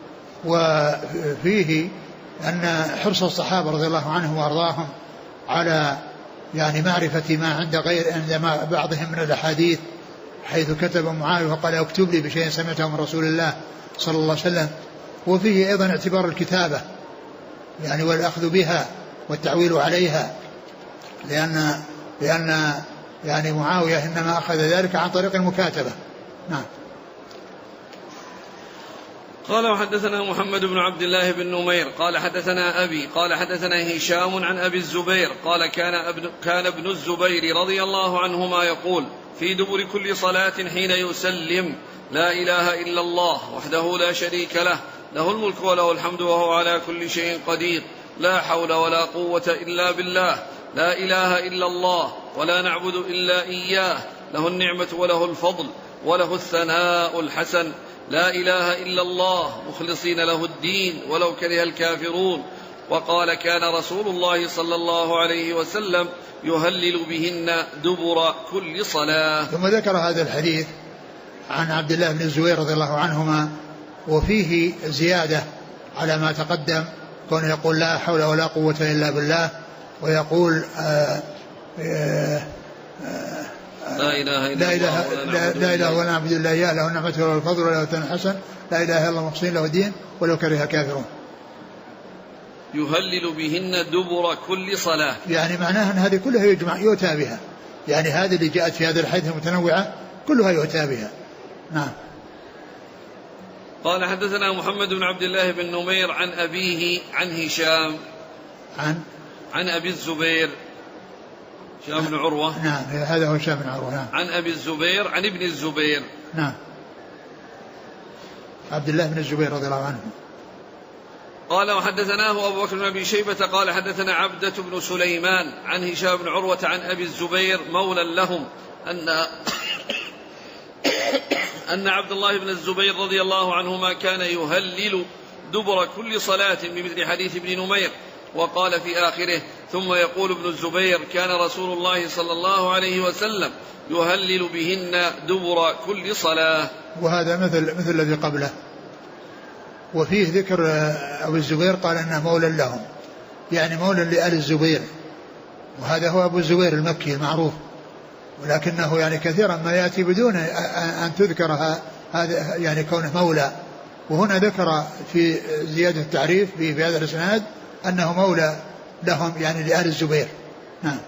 وفيه أن حرص الصحابة رضي الله عنهم وأرضاهم على يعني معرفة ما عند بعضهم من الأحاديث، حيث كتب معاوية وقال اكتب لي بشيء سمعته من رسول الله صلى الله عليه وسلم. وفيه أيضا اعتبار الكتابة يعني والأخذ بها والتعويل عليها، لأن يعني معاوية إنما أخذ ذلك عن طريق المكاتبة. قال وحدثنا محمد بن عبد الله بن نمير قال حدثنا أبي قال حدثنا هشام عن أبي الزبير قال كان ابن الزبير رضي الله عنهما يقول في دبر كل صلاة حين يسلم لا إله إلا الله وحده لا شريك له له الملك وله الحمد وهو على كل شيء قدير لا حول ولا قوة إلا بالله لا إله إلا الله ولا نعبد إلا إياه له النعمة وله الفضل وله الثناء الحسن لا إله إلا الله مخلصين له الدين ولو كره الكافرون. وقال كان رسول الله صلى الله عليه وسلم يهلل بهن دبر كل صلاة. ثم ذكر هذا الحديث عن عبد الله بن الزبير رضي الله عنهما وفيه زيادة على ما تقدم، كونه يقول لا حول ولا قوة إلا بالله، ويقول لا إله ولا نعبد إلا إياه له النعمة وله الفضل وله الثناء الحسن لا إله إلا الله مخلصين له الدين ولو كره الكافرون. يهلل بهن دبر كل صلاة، يعني معناها أن هذه كلها يجمع يؤتى بها، يعني هذه اللي جاءت في هذه الحديث المتنوعة كلها يؤتى بها. نعم. قال حدثنا محمد بن عبد الله بن نمير عن أبيه عن هشام عن أبي الزبير هشام بن عروة. نعم هذا هو هشام بن عروة. نعم. عن أبي الزبير عن ابن الزبير. نعم عبد الله بن الزبير رضي الله عنه. قال وحدثناه أبو بكر بن أبي شيبة قال حدثنا عبدة بن سليمان عن هشام بن عروة عن أبي الزبير مولى لهم أن عبد الله بن الزبير رضي الله عنهما كان يهلل دبر كل صلاة بمثل حديث ابن نمير. وقال في آخره ثم يقول ابن الزبير كان رسول الله صلى الله عليه وسلم يهلل بهن دبر كل صلاة. وهذا مثل الذي قبله. وفيه ذكر أبو الزبير قال أنه مولى لهم، يعني مولى لآل الزبير، وهذا هو أبو الزبير المكي المعروف، ولكنه يعني كثيرا ما يأتي بدون أن تذكر هذا يعني كونه مولى، وهنا ذكر في زيادة التعريف في هذا الإسناد أنه مولى لهم يعني لآل الزبير. نعم.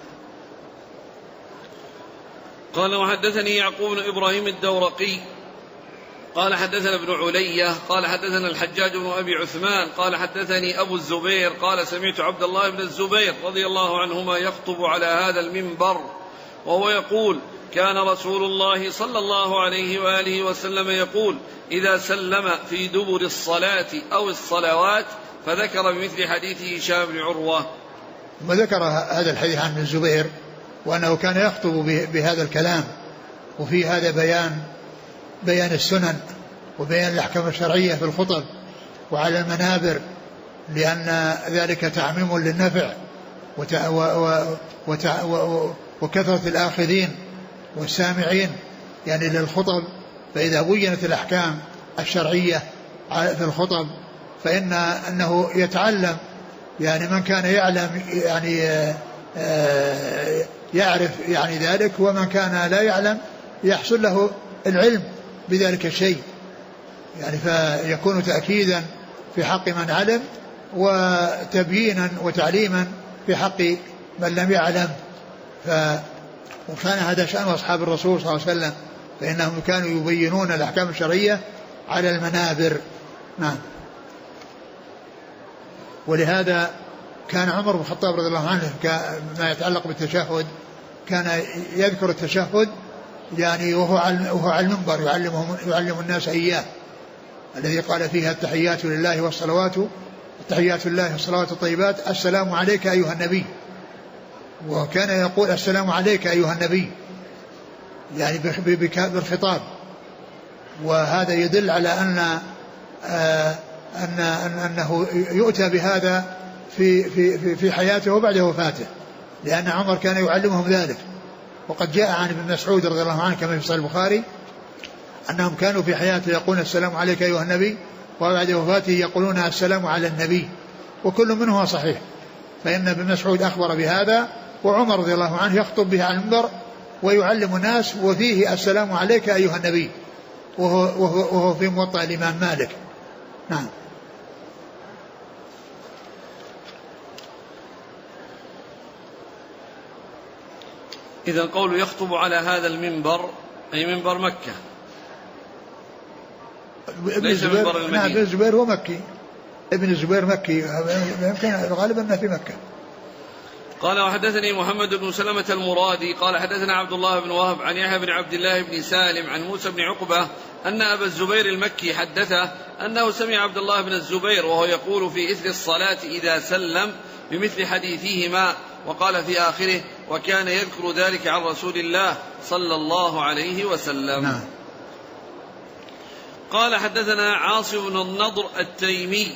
قال وحدثني يعقوب بن إبراهيم الدورقي قال حدثنا ابن علية قال حدثنا الحجاج بن أبي عثمان قال حدثني أبو الزبير قال سمعت عبد الله بن الزبير رضي الله عنهما يخطب على هذا المنبر وهو يقول كان رسول الله صلى الله عليه وآله وسلم يقول إذا سلم في دبر الصلاة أو الصلوات، فذكر بمثل حديث هشام بن عروة. وذكر هذا الحديث عن ابن الزبير وأنه كان يخطب بهذا الكلام، وفي هذا بيان السنن وبيان الأحكام الشرعية في الخطب وعلى المنابر، لأن ذلك تعميم للنفع وكثرة الآخذين والسامعين يعني للخطب. فإذا بينت الأحكام الشرعية في الخطب فإن أنه يتعلم، يعني من كان يعلم يعني يعرف يعني ذلك، ومن كان لا يعلم يحصل له العلم بذلك الشيء، يعني فيكون تأكيدا في حق من علم وتبيينا وتعليما في حق من لم يعلم. وكان هذا شأن أصحاب الرسول صلى الله عليه وسلم، فإنهم كانوا يبينون الأحكام الشرعية على المنابر. نعم. ولهذا كان عمر بن الخطاب رضي الله عنه ما يتعلق بالتشهد كان يذكر التشهد يعني وهو على المنبر يعلم الناس إياه، الذي قال فيها التحيات لله والصلوات التحيات لله والصلوات الطيبات السلام عليك أيها النبي، وكان يقول السلام عليك أيها النبي يعني بالخطاب. وهذا يدل على أنه يؤتى بهذا في حياته وبعد وفاته، لأن عمر كان يعلمهم ذلك. وقد جاء عن ابن مسعود رضي الله عنه كما في صحيح البخاري أنهم كانوا في حياته يقولون السلام عليك أيها النبي، وبعد وفاته يقولون السلام على النبي، وكل منهما صحيح. فإن ابن مسعود أخبر بهذا، وعمر رضي الله عنه يخطب به على المنبر ويعلم الناس وفيه السلام عليك أيها النبي، وهو في موطأ الإمام مالك. نعم. إذا قول يخطب على هذا المنبر أي منبر مكة ليس منبر المدينة. ابن الزبير هو مكي، ابن الزبير مكي، يمكن غالبا أنه في مكة. قال وحدثني محمد بن سلمة المرادي قال حدثنا عبد الله بن وهب عن يحيى بن عبد الله بن سالم عن موسى بن عقبة أن أبا الزبير المكي حدثه أنه سمع عبد الله بن الزبير وهو يقول في إثر الصلاة إذا سلم بمثل حديثهما، وقال في آخره وكان يذكر ذلك عن رسول الله صلى الله عليه وسلم. نعم. قال حدثنا عاصم بن النضر التيمي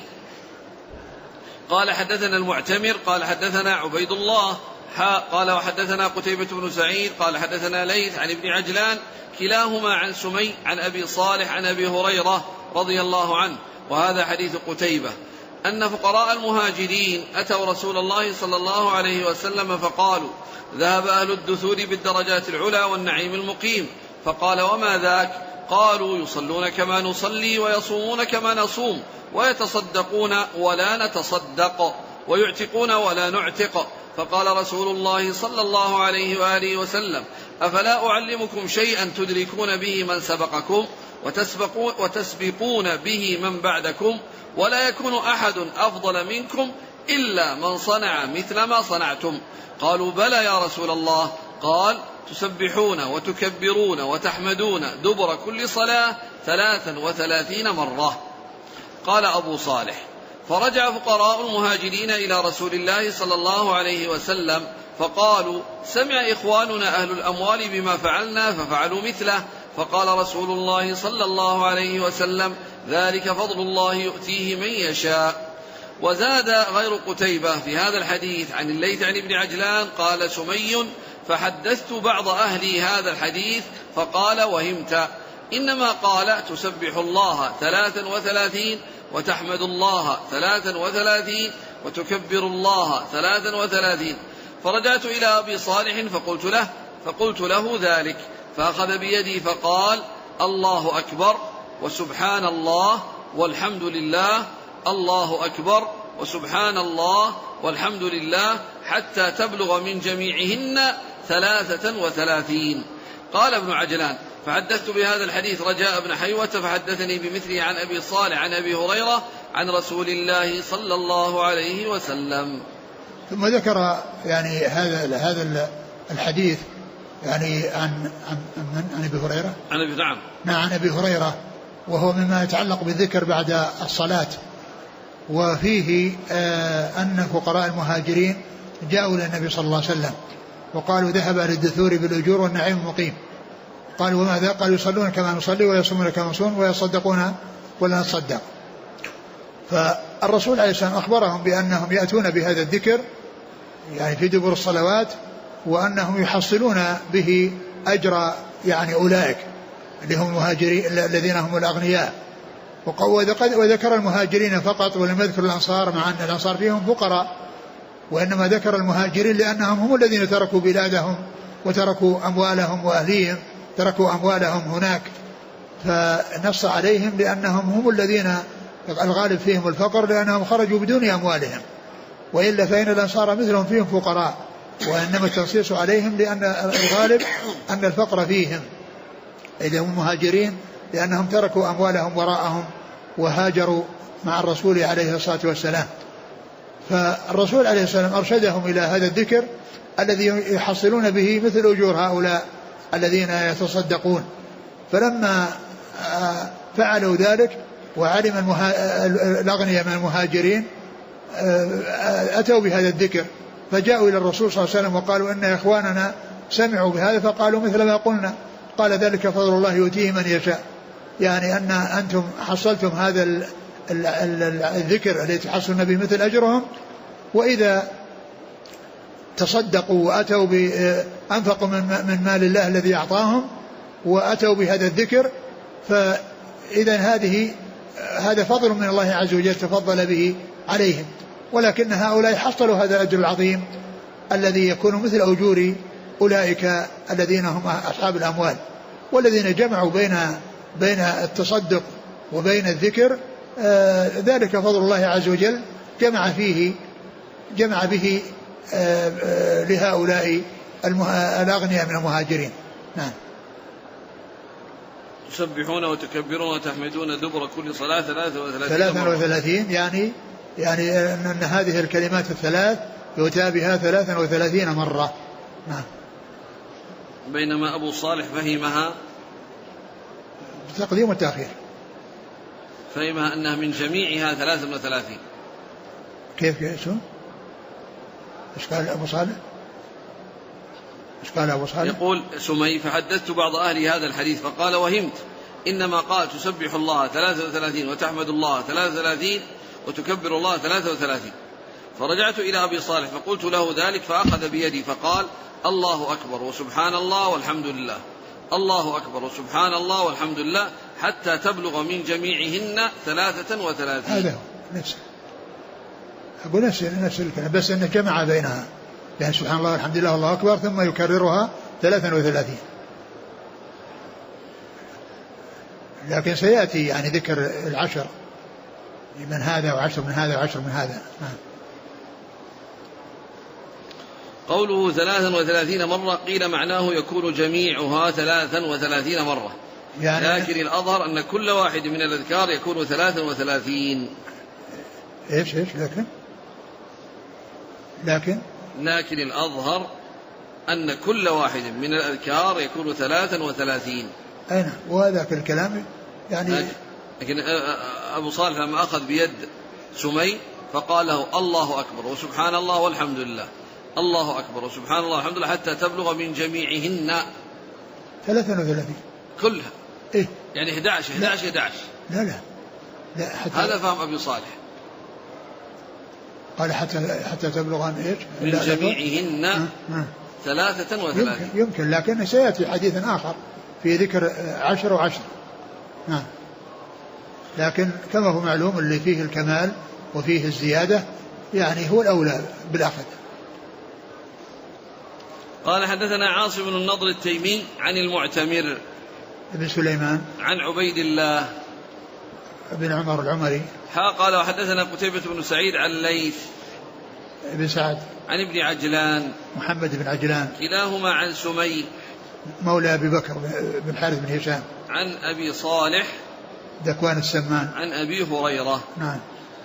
قال حدثنا المعتمر قال حدثنا عبيد الله قال وحدثنا قتيبة بن سعيد قال حدثنا ليث عن ابن عجلان كلاهما عن سمي عن أبي صالح عن أبي هريرة رضي الله عنه. وهذا حديث قتيبة أن فقراء المهاجرين أتوا رسول الله صلى الله عليه وسلم فقالوا ذهب أهل الدثور بالدرجات العلى والنعيم المقيم. فقال وما ذاك؟ قالوا يصلون كما نصلي ويصومون كما نصوم ويتصدقون ولا نتصدق ويعتقون ولا نعتق. فقال رسول الله صلى الله عليه وآله وسلم أفلا أعلمكم شيئا تدركون به من سبقكم وتسبقون به من بعدكم ولا يكون أحد أفضل منكم إلا من صنع مثل ما صنعتم. قالوا بلى يا رسول الله. قال تسبحون وتكبرون وتحمدون دبر كل صلاة 33 مرة. قال أبو صالح فرجع فقراء المهاجرين إلى رسول الله صلى الله عليه وسلم فقالوا سمع إخواننا أهل الأموال بما فعلنا ففعلوا مثله. فقال رسول الله صلى الله عليه وسلم ذلك فضل الله يؤتيه من يشاء. وزاد غير قتيبة في هذا الحديث عن الليث عن ابن عجلان قال سمي فحدثت بعض أهلي هذا الحديث فقال وهمت، إنما قال تسبح الله 33 وتحمد الله 33 وتكبر الله 33. فرجعت إلى أبي صالح فقلت له ذلك فأخذ بيدي فقال الله أكبر وسبحان الله والحمد لله الله أكبر وسبحان الله والحمد لله حتى تبلغ من جميعهن 33. قال ابن عجلان فحدثت بهذا الحديث رجاء بن حيوة فحدثني بمثله عن أبي صالح عن أبي هريرة عن رسول الله صلى الله عليه وسلم. ثم ذكر يعني هذا الحديث يعني عن أبي هريرة عن أبي هريرة، وهو مما يتعلق بالذكر بعد الصلاة. وفيه أن فقراء المهاجرين جاءوا إلى النبي صلى الله عليه وسلم وقالوا ذهب أهل الدثور بالأجور والنعيم المقيم. قالوا وماذا؟ قالوا يصلون كما نصلي ويصومون كما نصوم ويصدقون ولا نتصدق. فالرسول عليه السلام أخبرهم بأنهم يأتون بهذا الذكر يعني في دبر الصلوات، وأنهم يحصلون به أجر يعني أولئك اللي هم المهاجرين الذين هم الأغنياء. وذكر المهاجرين فقط ولم يذكر الأنصار، مع أن الأنصار فيهم فقراء، وإنما ذكر المهاجرين لأنهم هم الذين تركوا بلادهم وتركوا أموالهم وأهليهم، تركوا أموالهم هناك، فنص عليهم لأنهم هم الذين الغالب فيهم الفقر لأنهم خرجوا بدون أموالهم، وإلا فإن الأنصار مثلهم فيهم فقراء، وإنما التنصيص عليهم لأن الغالب أن الفقر فيهم إذا هم مهاجرين لأنهم تركوا أموالهم وراءهم وهاجروا مع الرسول عليه الصلاة والسلام. فالرسول عليه السلام أرشدهم إلى هذا الذكر الذي يحصلون به مثل أجور هؤلاء الذين يتصدقون. فلما فعلوا ذلك وعلم الأغنياء من المهاجرين أتوا بهذا الذكر، فجاءوا إلى الرسول صلى الله عليه وسلم وقالوا إن إخواننا سمعوا بهذا فقالوا مثل ما قلنا. قال ذلك فضل الله يؤتيه من يشاء، يعني أن أنتم حصلتم هذا الذكر الذي تحصلون به مثل أجرهم، وإذا تصدقوا وأتوا أنفقوا من مال الله الذي أعطاهم وأتوا بهذا الذكر، فإذا هذا فضل من الله عز وجل تفضل به عليهم. ولكن هؤلاء حصلوا هذا الأجر العظيم الذي يكون مثل أجور أولئك الذين هم أصحاب الأموال، والذين جمعوا بين التصدق وبين الذكر، ذلك فضل الله عز وجل جمع به لهؤلاء الأغنياء من المهاجرين. نعم. تسبحون وتكبرون وتحمدون دبر كل صلاة 33 يعني أن هذه الكلمات الثلاث يؤتى بها 33 مرة. نعم. بينما أبو صالح فهمها بتقديم والتأخير، فهمها أنها من جميعها 33. كيف شو؟ إيش قال أبو صالح؟ يقول سمي فحدثت بعض أهل هذا الحديث فقال وهمت، إنما قال تسبح الله 33 وتحمد الله 33 وتكبر الله 33. فرجعت إلى أبي صالح فقلت له ذلك فأخذ بيدي فقال الله أكبر وسبحان الله والحمد لله، الله أكبر وسبحان الله والحمد لله، حتى تبلغ من جميعهن 33. هذا نفسه، أقول نفس الكلام، بس أنه جمع بينها، يعني سبحان الله والحمد لله والله أكبر ثم يكررها 33. لكن سيأتي يعني ذكر العشر من هذا وعشر من هذا وعشر من هذا. قوله 33 مرة قيل معناه يكون جميعها 33 مرة، يعني لكن الأظهر أن كل واحد من الأذكار يكون 33. إيش لكن الأظهر أن كل واحد من الأذكار يكون 33. أين وهذاك الكلام يعني. لكن أبو صالح لما أخذ بيد سمي فقال له الله أكبر وسبحان الله والحمد لله، الله أكبر وسبحان الله والحمد لله، حتى تبلغ من جميعهن 33 كلها. إيه؟ يعني 11. لا حتى هذا فهم أبي صالح. قال حتى تبلغ إيش؟ من جميعهن 33. يمكن لكن سيأتي حديث آخر في ذكر 10 و10. لكن كما هو معلوم اللي فيه الكمال وفيه الزيادة يعني هو الأولى بالأخذ. قال حدثنا عاصم بن النضر التيمي عن المعتمر ابن سليمان عن عبيد الله بن عمر العمري قال وحدثنا قتيبة بن سعيد عن ليث بن سعد عن ابن عجلان محمد بن عجلان كلاهما عن سمي مولى أبي بكر بن حارث بن هشام عن أبي صالح ذكوان السمان عن أبي هريرة. نعم.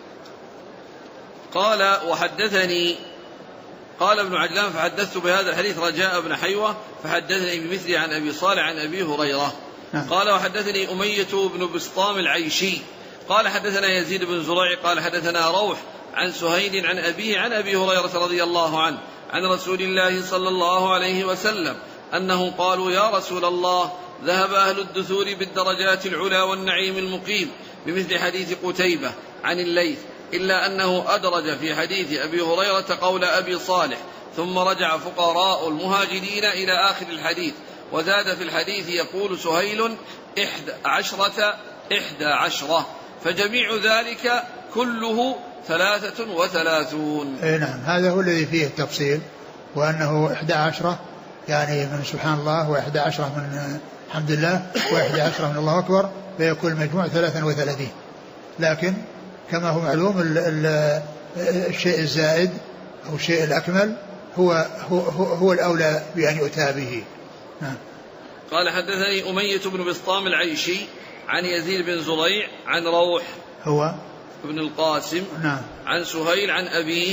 قال وحدثني قال ابن عجلان فحدثت بهذا الحديث رجاء بن حيوة فحدثني بمثله عن أبي صالح عن أبي هريرة. قال وحدثني أمية بن بسطام العيشي قال حدثنا يزيد بن زريع قال حدثنا روح عن سهيل عن أبيه عن أبي هريرة رضي الله عنه عن رسول الله صلى الله عليه وسلم أنه قالوا يا رسول الله ذهب أهل الدثور بالدرجات العلا والنعيم المقيم بمثل حديث قتيبة عن الليث، إلا أنه أدرج في حديث أبي هريرة قول أبي صالح ثم رجع فقراء المهاجرين إلى آخر الحديث، وزاد في الحديث يقول سهيل 11 فجميع ذلك كله 33. نعم هذا هو الذي فيه التفصيل، وأنه 11 يعني من سبحان الله و11 من الحمد لله و11 من الله أكبر فيكون المجموع 33. لكن كما هو معلوم الشيء الزائد أو الشيء الأكمل هو الأولى بأن يؤتى به. نعم. قال حدثني أمية بن بسطام العيشي عن يزيد بن زريع عن روح هو ابن القاسم. نعم. عن سهيل عن أبيه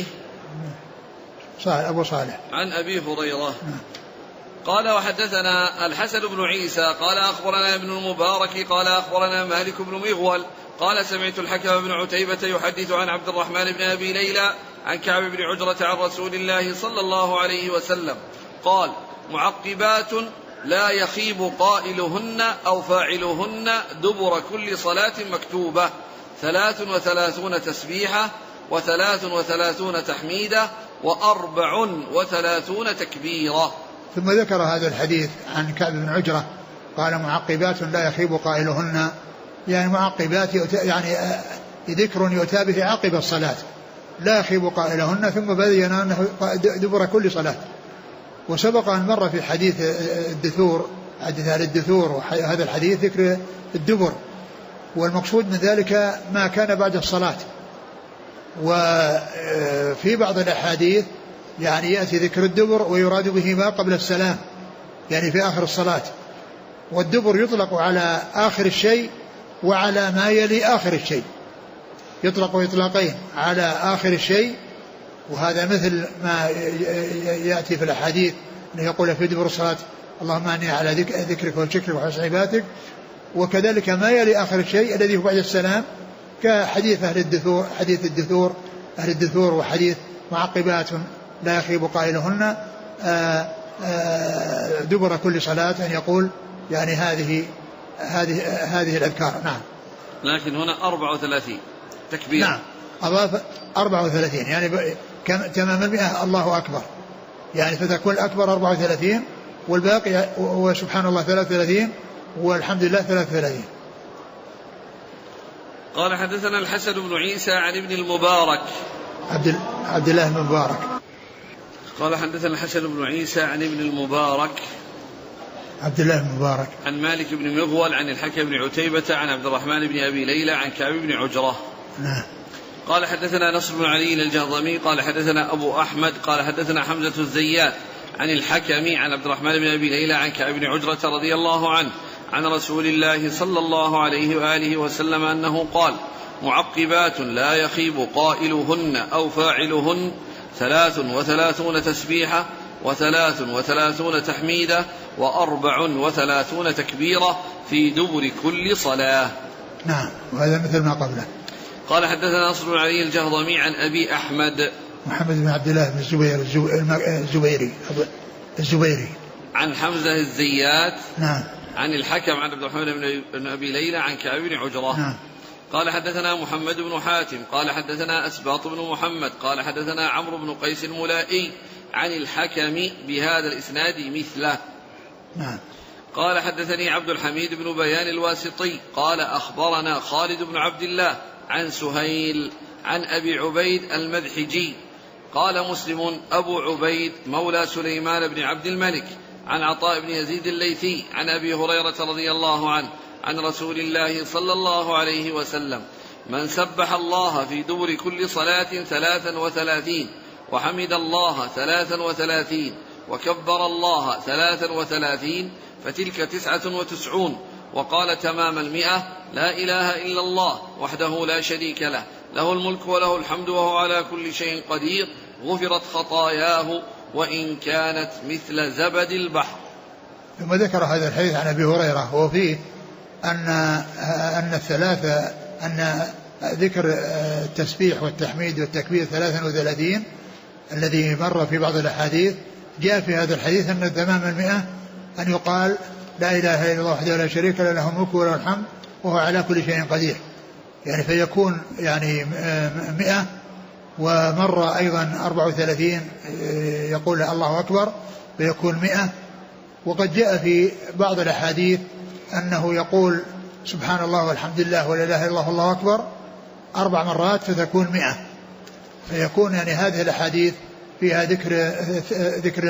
أبو صالح عن أبي هريرة. نعم. قال وحدثنا الحسن بن عيسى قال أخبرنا ابن المبارك قال أخبرنا مالك بن مغول قال سمعت الحكم بن عتيبة يحدث عن عبد الرحمن بن أبي ليلى عن كعب بن عجرة عن رسول الله صلى الله عليه وسلم قال معقبات لا يخيب قائلهن أو فاعلهن دبر كل صلاة مكتوبة 33 تسبيحة 33 تحميدة 34 تكبيرة. ثم ذكر هذا الحديث عن كعب بن عجرة قال معقبات لا يخيب قائلهن، يعني معقبات يعني ذكر يؤتى به عقب الصلاة لا يخيب قائلهن، ثم بين أنه دبر كل صلاة. وسبق أن مر في حديث الدثور وهذا الحديث ذكر الدبر، والمقصود من ذلك ما كان بعد الصلاة. وفي بعض الأحاديث يعني يأتي ذكر الدبر ويراد به ما قبل السلام يعني في آخر الصلاة، والدبر يطلق على آخر الشيء وعلى ما يلي آخر الشيء، يطلق إطلاقين على آخر الشيء، وهذا مثل ما يأتي في الأحاديث أنه يقول في دبر الصلاة اللهم أني على ذكرك وشكرك وحسن عبادتك، وكذلك ما يلي آخر الشيء الذي هو بعد السلام كحديث أهل الدثور وحديث معقبات لا يخيب قائلهن دبر كل صلاة، أن يقول يعني هذه هذه الأذكار. نعم. لكن هنا 34 تكبير. نعم أضاف 34 يعني تمام 100 الله أكبر يعني فتكون الأكبر 34 والباقي وسبحان الله 33 والحمد لله 33. قال حدثنا الحسن بن عيسى عن ابن المبارك عبد الله بن مبارك. قال حدثنا الحسن بن عيسى عن ابن المبارك عبد الله بن مبارك عن مالك بن مغول عن الحكم بن عتيبة عن عبد الرحمن بن أبي ليلى عن كعب بن عجرة. نعم. قال حدثنا نصر بن علي الجهضمي قال حدثنا أبو أحمد قال حدثنا حمزة الزيات عن الحكم عن عبد الرحمن بن أبي ليلى عن كعب بن عجرة رضي الله عنه عن رسول الله صلى الله عليه وآله وسلم أنه قال: معقبات لا يخيب قائلهن أو فاعلهن 33 تسبيحة 33 تحميدة 34 تكبيرة في دبر كل صلاة. نعم وهذا مثل ما قبله. قال حدثنا نصر بن علي الجهضمي عن أبي أحمد محمد بن عبد الله بن الزبيري عن حمزة الزيات. نعم. عن الحكم عن عبد الرحمن بن أبي ليلى عن كعب بن عجرة. نعم. قال حدثنا محمد بن حاتم قال حدثنا أسباط بن محمد قال حدثنا عمرو بن قيس الملائي عن الحكم بهذا الإسناد مثله. نعم. قال حدثني عبد الحميد بن بيان الواسطي قال أخبرنا خالد بن عبد الله عن سهيل عن أبي عبيد المذحجي قال مسلم أبو عبيد مولى سليمان بن عبد الملك عن عطاء بن يزيد الليثي عن أبي هريرة رضي الله عنه عن رسول الله صلى الله عليه وسلم: من سبح الله في دبر كل صلاة 33 وحمد الله 33 وكبر الله 33 فتلك 99 وقال تمام 100: لا إله إلا الله وحده لا شريك له له الملك وله الحمد وهو على كل شيء قدير غفرت خطاياه وإن كانت مثل زبد البحر. ثم ذكر هذا الحديث عن أبي هريرة وفيه أن الثلاثة أن ذكر التسبيح والتحميد والتكبير 33 الذي مر في بعض الأحاديث جاء في هذا الحديث أن تمام 100 أن يقال لا إله إلا الله وحده لا شريك له له الملك وله الحمد وهو على كل شيء قدير يعني فيكون يعني 100. ومر أيضا 34 يقول الله أكبر فيكون 100. وقد جاء في بعض الأحاديث أنه يقول سبحان الله والحمد لله ولا إله إلا الله والله أكبر 4 مرات فتكون 100. فيكون يعني هذه الأحاديث فيها ذكر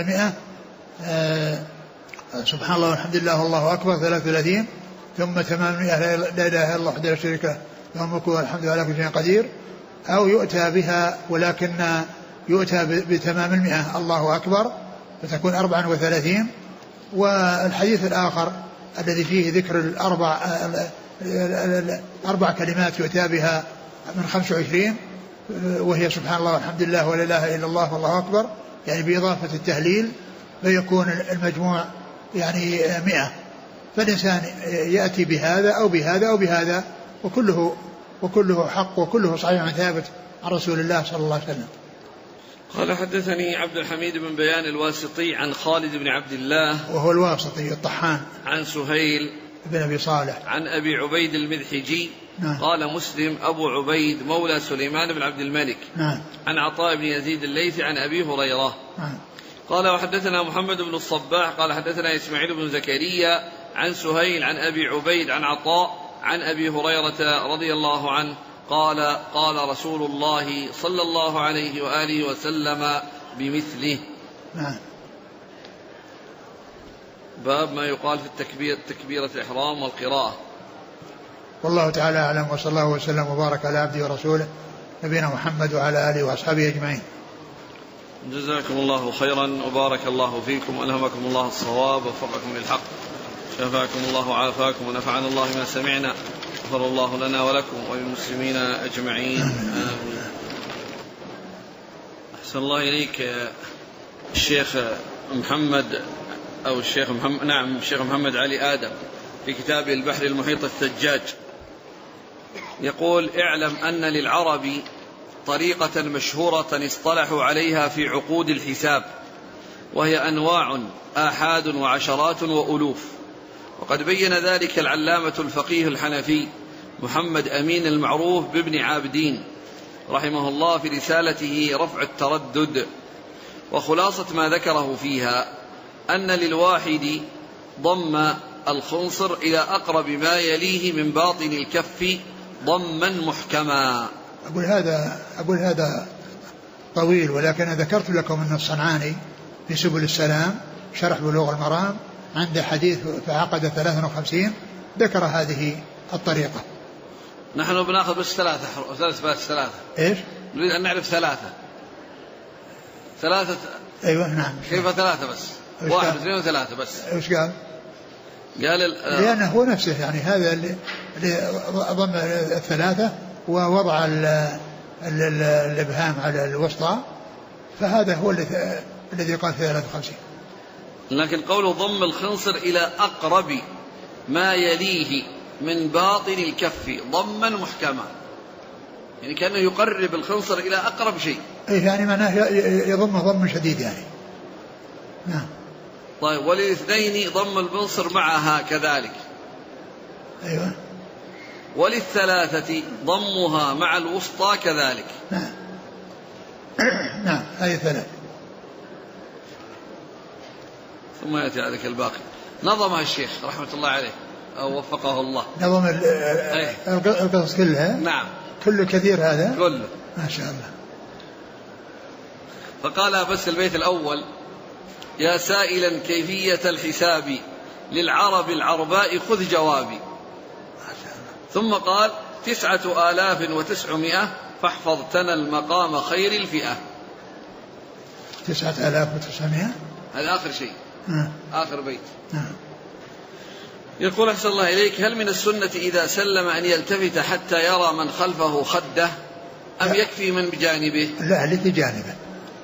100 سبحان الله والحمد لله والله أكبر 33 ثم تمام 100 لا إله إلا الله وحده لا شريك له له الملك والحمد على كل شيء قدير. أو يؤتى بها ولكن يؤتى بتمام 100 الله أكبر فتكون 34. والحديث الآخر الذي فيه ذكر الأربع كلمات يؤتى بها من 25 وهي سبحان الله والحمد لله ولا إله إلا الله والله أكبر يعني بإضافة التهليل فيكون المجموع يعني 100. فالإنسان يأتي بهذا أو بهذا أو بهذا وكله حق وكله صحيح ثابت عن رسول الله صلى الله عليه وسلم. قال حدثني عبد الحميد بن بيان الواسطي عن خالد بن عبد الله وهو الواسطي الطحان عن سهيل بن أبي صالح عن أبي عبيد المذحجي. نعم. قال مسلم أبو عبيد مولى سليمان بن عبد الملك. نعم. عن عطاء بن يزيد الليثي عن أبي هريرة. نعم. قال وحدثنا محمد بن الصباح قال حدثنا إسماعيل بن زكريا عن سهيل عن أبي عبيد عن عطاء عن أبي هريرة رضي الله عنه قال قال رسول الله صلى الله عليه وآله وسلم بمثله. نعم. باب ما يقال في التكبير تكبيرة الإحرام والقراءة. والله تعالى أعلم وصلى الله وسلم وبارك على عبده ورسوله نبينا محمد وعلى آله وأصحابه أجمعين. جزاكم الله خيرا وبارك الله فيكم وألهمكم الله الصواب ووفقكم للحق شفاكم الله وعافاكم ونفعنا الله ما سمعنا غفر الله لنا ولكم وللمسلمين أجمعين آمين. أحسن الله إليك الشيخ محمد أو الشيخ محمد نعم الشيخ محمد علي آدم في كتابه البحر المحيط الثجاج يقول اعلم أن للعرب طريقة مشهورة اصطلحوا عليها في عقود الحساب وهي أنواع آحاد وعشرات وألوف وقد بين ذلك العلامة الفقيه الحنفي محمد أمين المعروف بابن عابدين رحمه الله في رسالته رفع التردد. وخلاصة ما ذكره فيها أن للواحد ضم الخنصر إلى أقرب ما يليه من باطن الكف ضما محكما. أقول هذا طويل، ولكن ذكرت لكم أن الصنعاني في سبل السلام شرح بلوغ المرام عند حديث فعقد 53 ذكر هذه الطريقة. نحن بناخذ بس ثلاثة. إيش؟ نريد أن نعرف ثلاثة. أيوة نعم. كيف ثلاثة بس؟ 1 2 3 بس. إيش قال؟ لأنه هو نفسه يعني هذا اللي ضم الثلاثة ووضع الإبهام على الوسطى، فهذا هو الذي قال 53. لكن قوله ضم الخنصر إلى أقرب ما يليه من باطن الكف ضما محكما، يعني كأنه يقرب الخنصر إلى أقرب شيء. يعني معناه يضم ضم شديد يعني. نعم. طيب وللاثنين ضم البنصر معها كذلك. أيوة. وللثلاثة ضمها مع الوسطى كذلك. نعم. نعم هذه 3. ثم يأتي عليك الباقي. نظمها الشيخ رحمة الله عليه أو وفقه الله. نظم القصص كلها. نعم. كله كثير هذا. كله. ما شاء الله. فقال بس البيت الأول: يا سائلا كيفية الحساب للعرب العرباء خذ جوابي. ثم قال: 9900 فاحفظ تنل مقام خير الفئة. 9900 هذا آخر شيء. آخر بيت. يقول أحسن الله إليك: هل من السنة إذا سلم أن يلتفت حتى يرى من خلفه خده أم يكفي من بجانبه؟ لا التي جانبه.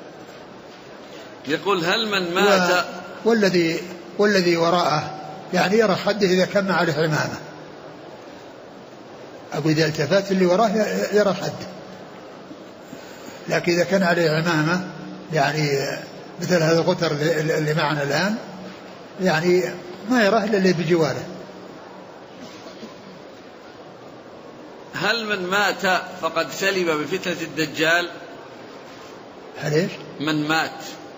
يقول: هل من مات والذي وراءه يعني يرى خده إذا كان عليه عمامة. أقول إذا التفت اللي وراه يرى خده، لكن إذا كان عليه عمامة يعني مثل هذا الغتر اللي معنا الآن يعني ما يراه إلا اللي بجواره. هل من مات فقد سلم بفتنة الدجال؟ هل إيش؟ من مات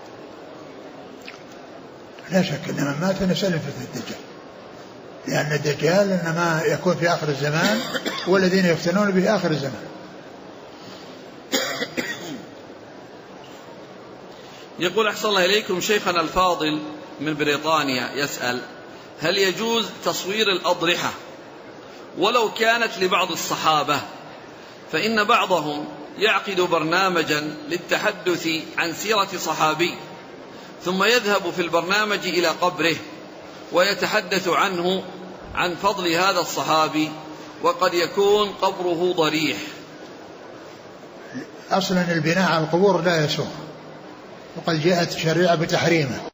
لا شك أن من مات نسلم فتنة الدجال، لأن الدجال إنما يكون في آخر الزمان والذين يفتنون به آخر الزمان. يقول أحسن الله إليكم: شيخنا الفاضل من بريطانيا يسأل: هل يجوز تصوير الأضرحة ولو كانت لبعض الصحابة؟ فإن بعضهم يعقد برنامجا للتحدث عن سيرة صحابي ثم يذهب في البرنامج إلى قبره ويتحدث عنه عن فضل هذا الصحابي، وقد يكون قبره ضريح. أصلا البناء على القبور لا يسوغ، وقد جاءت الشريعة بتحريمه.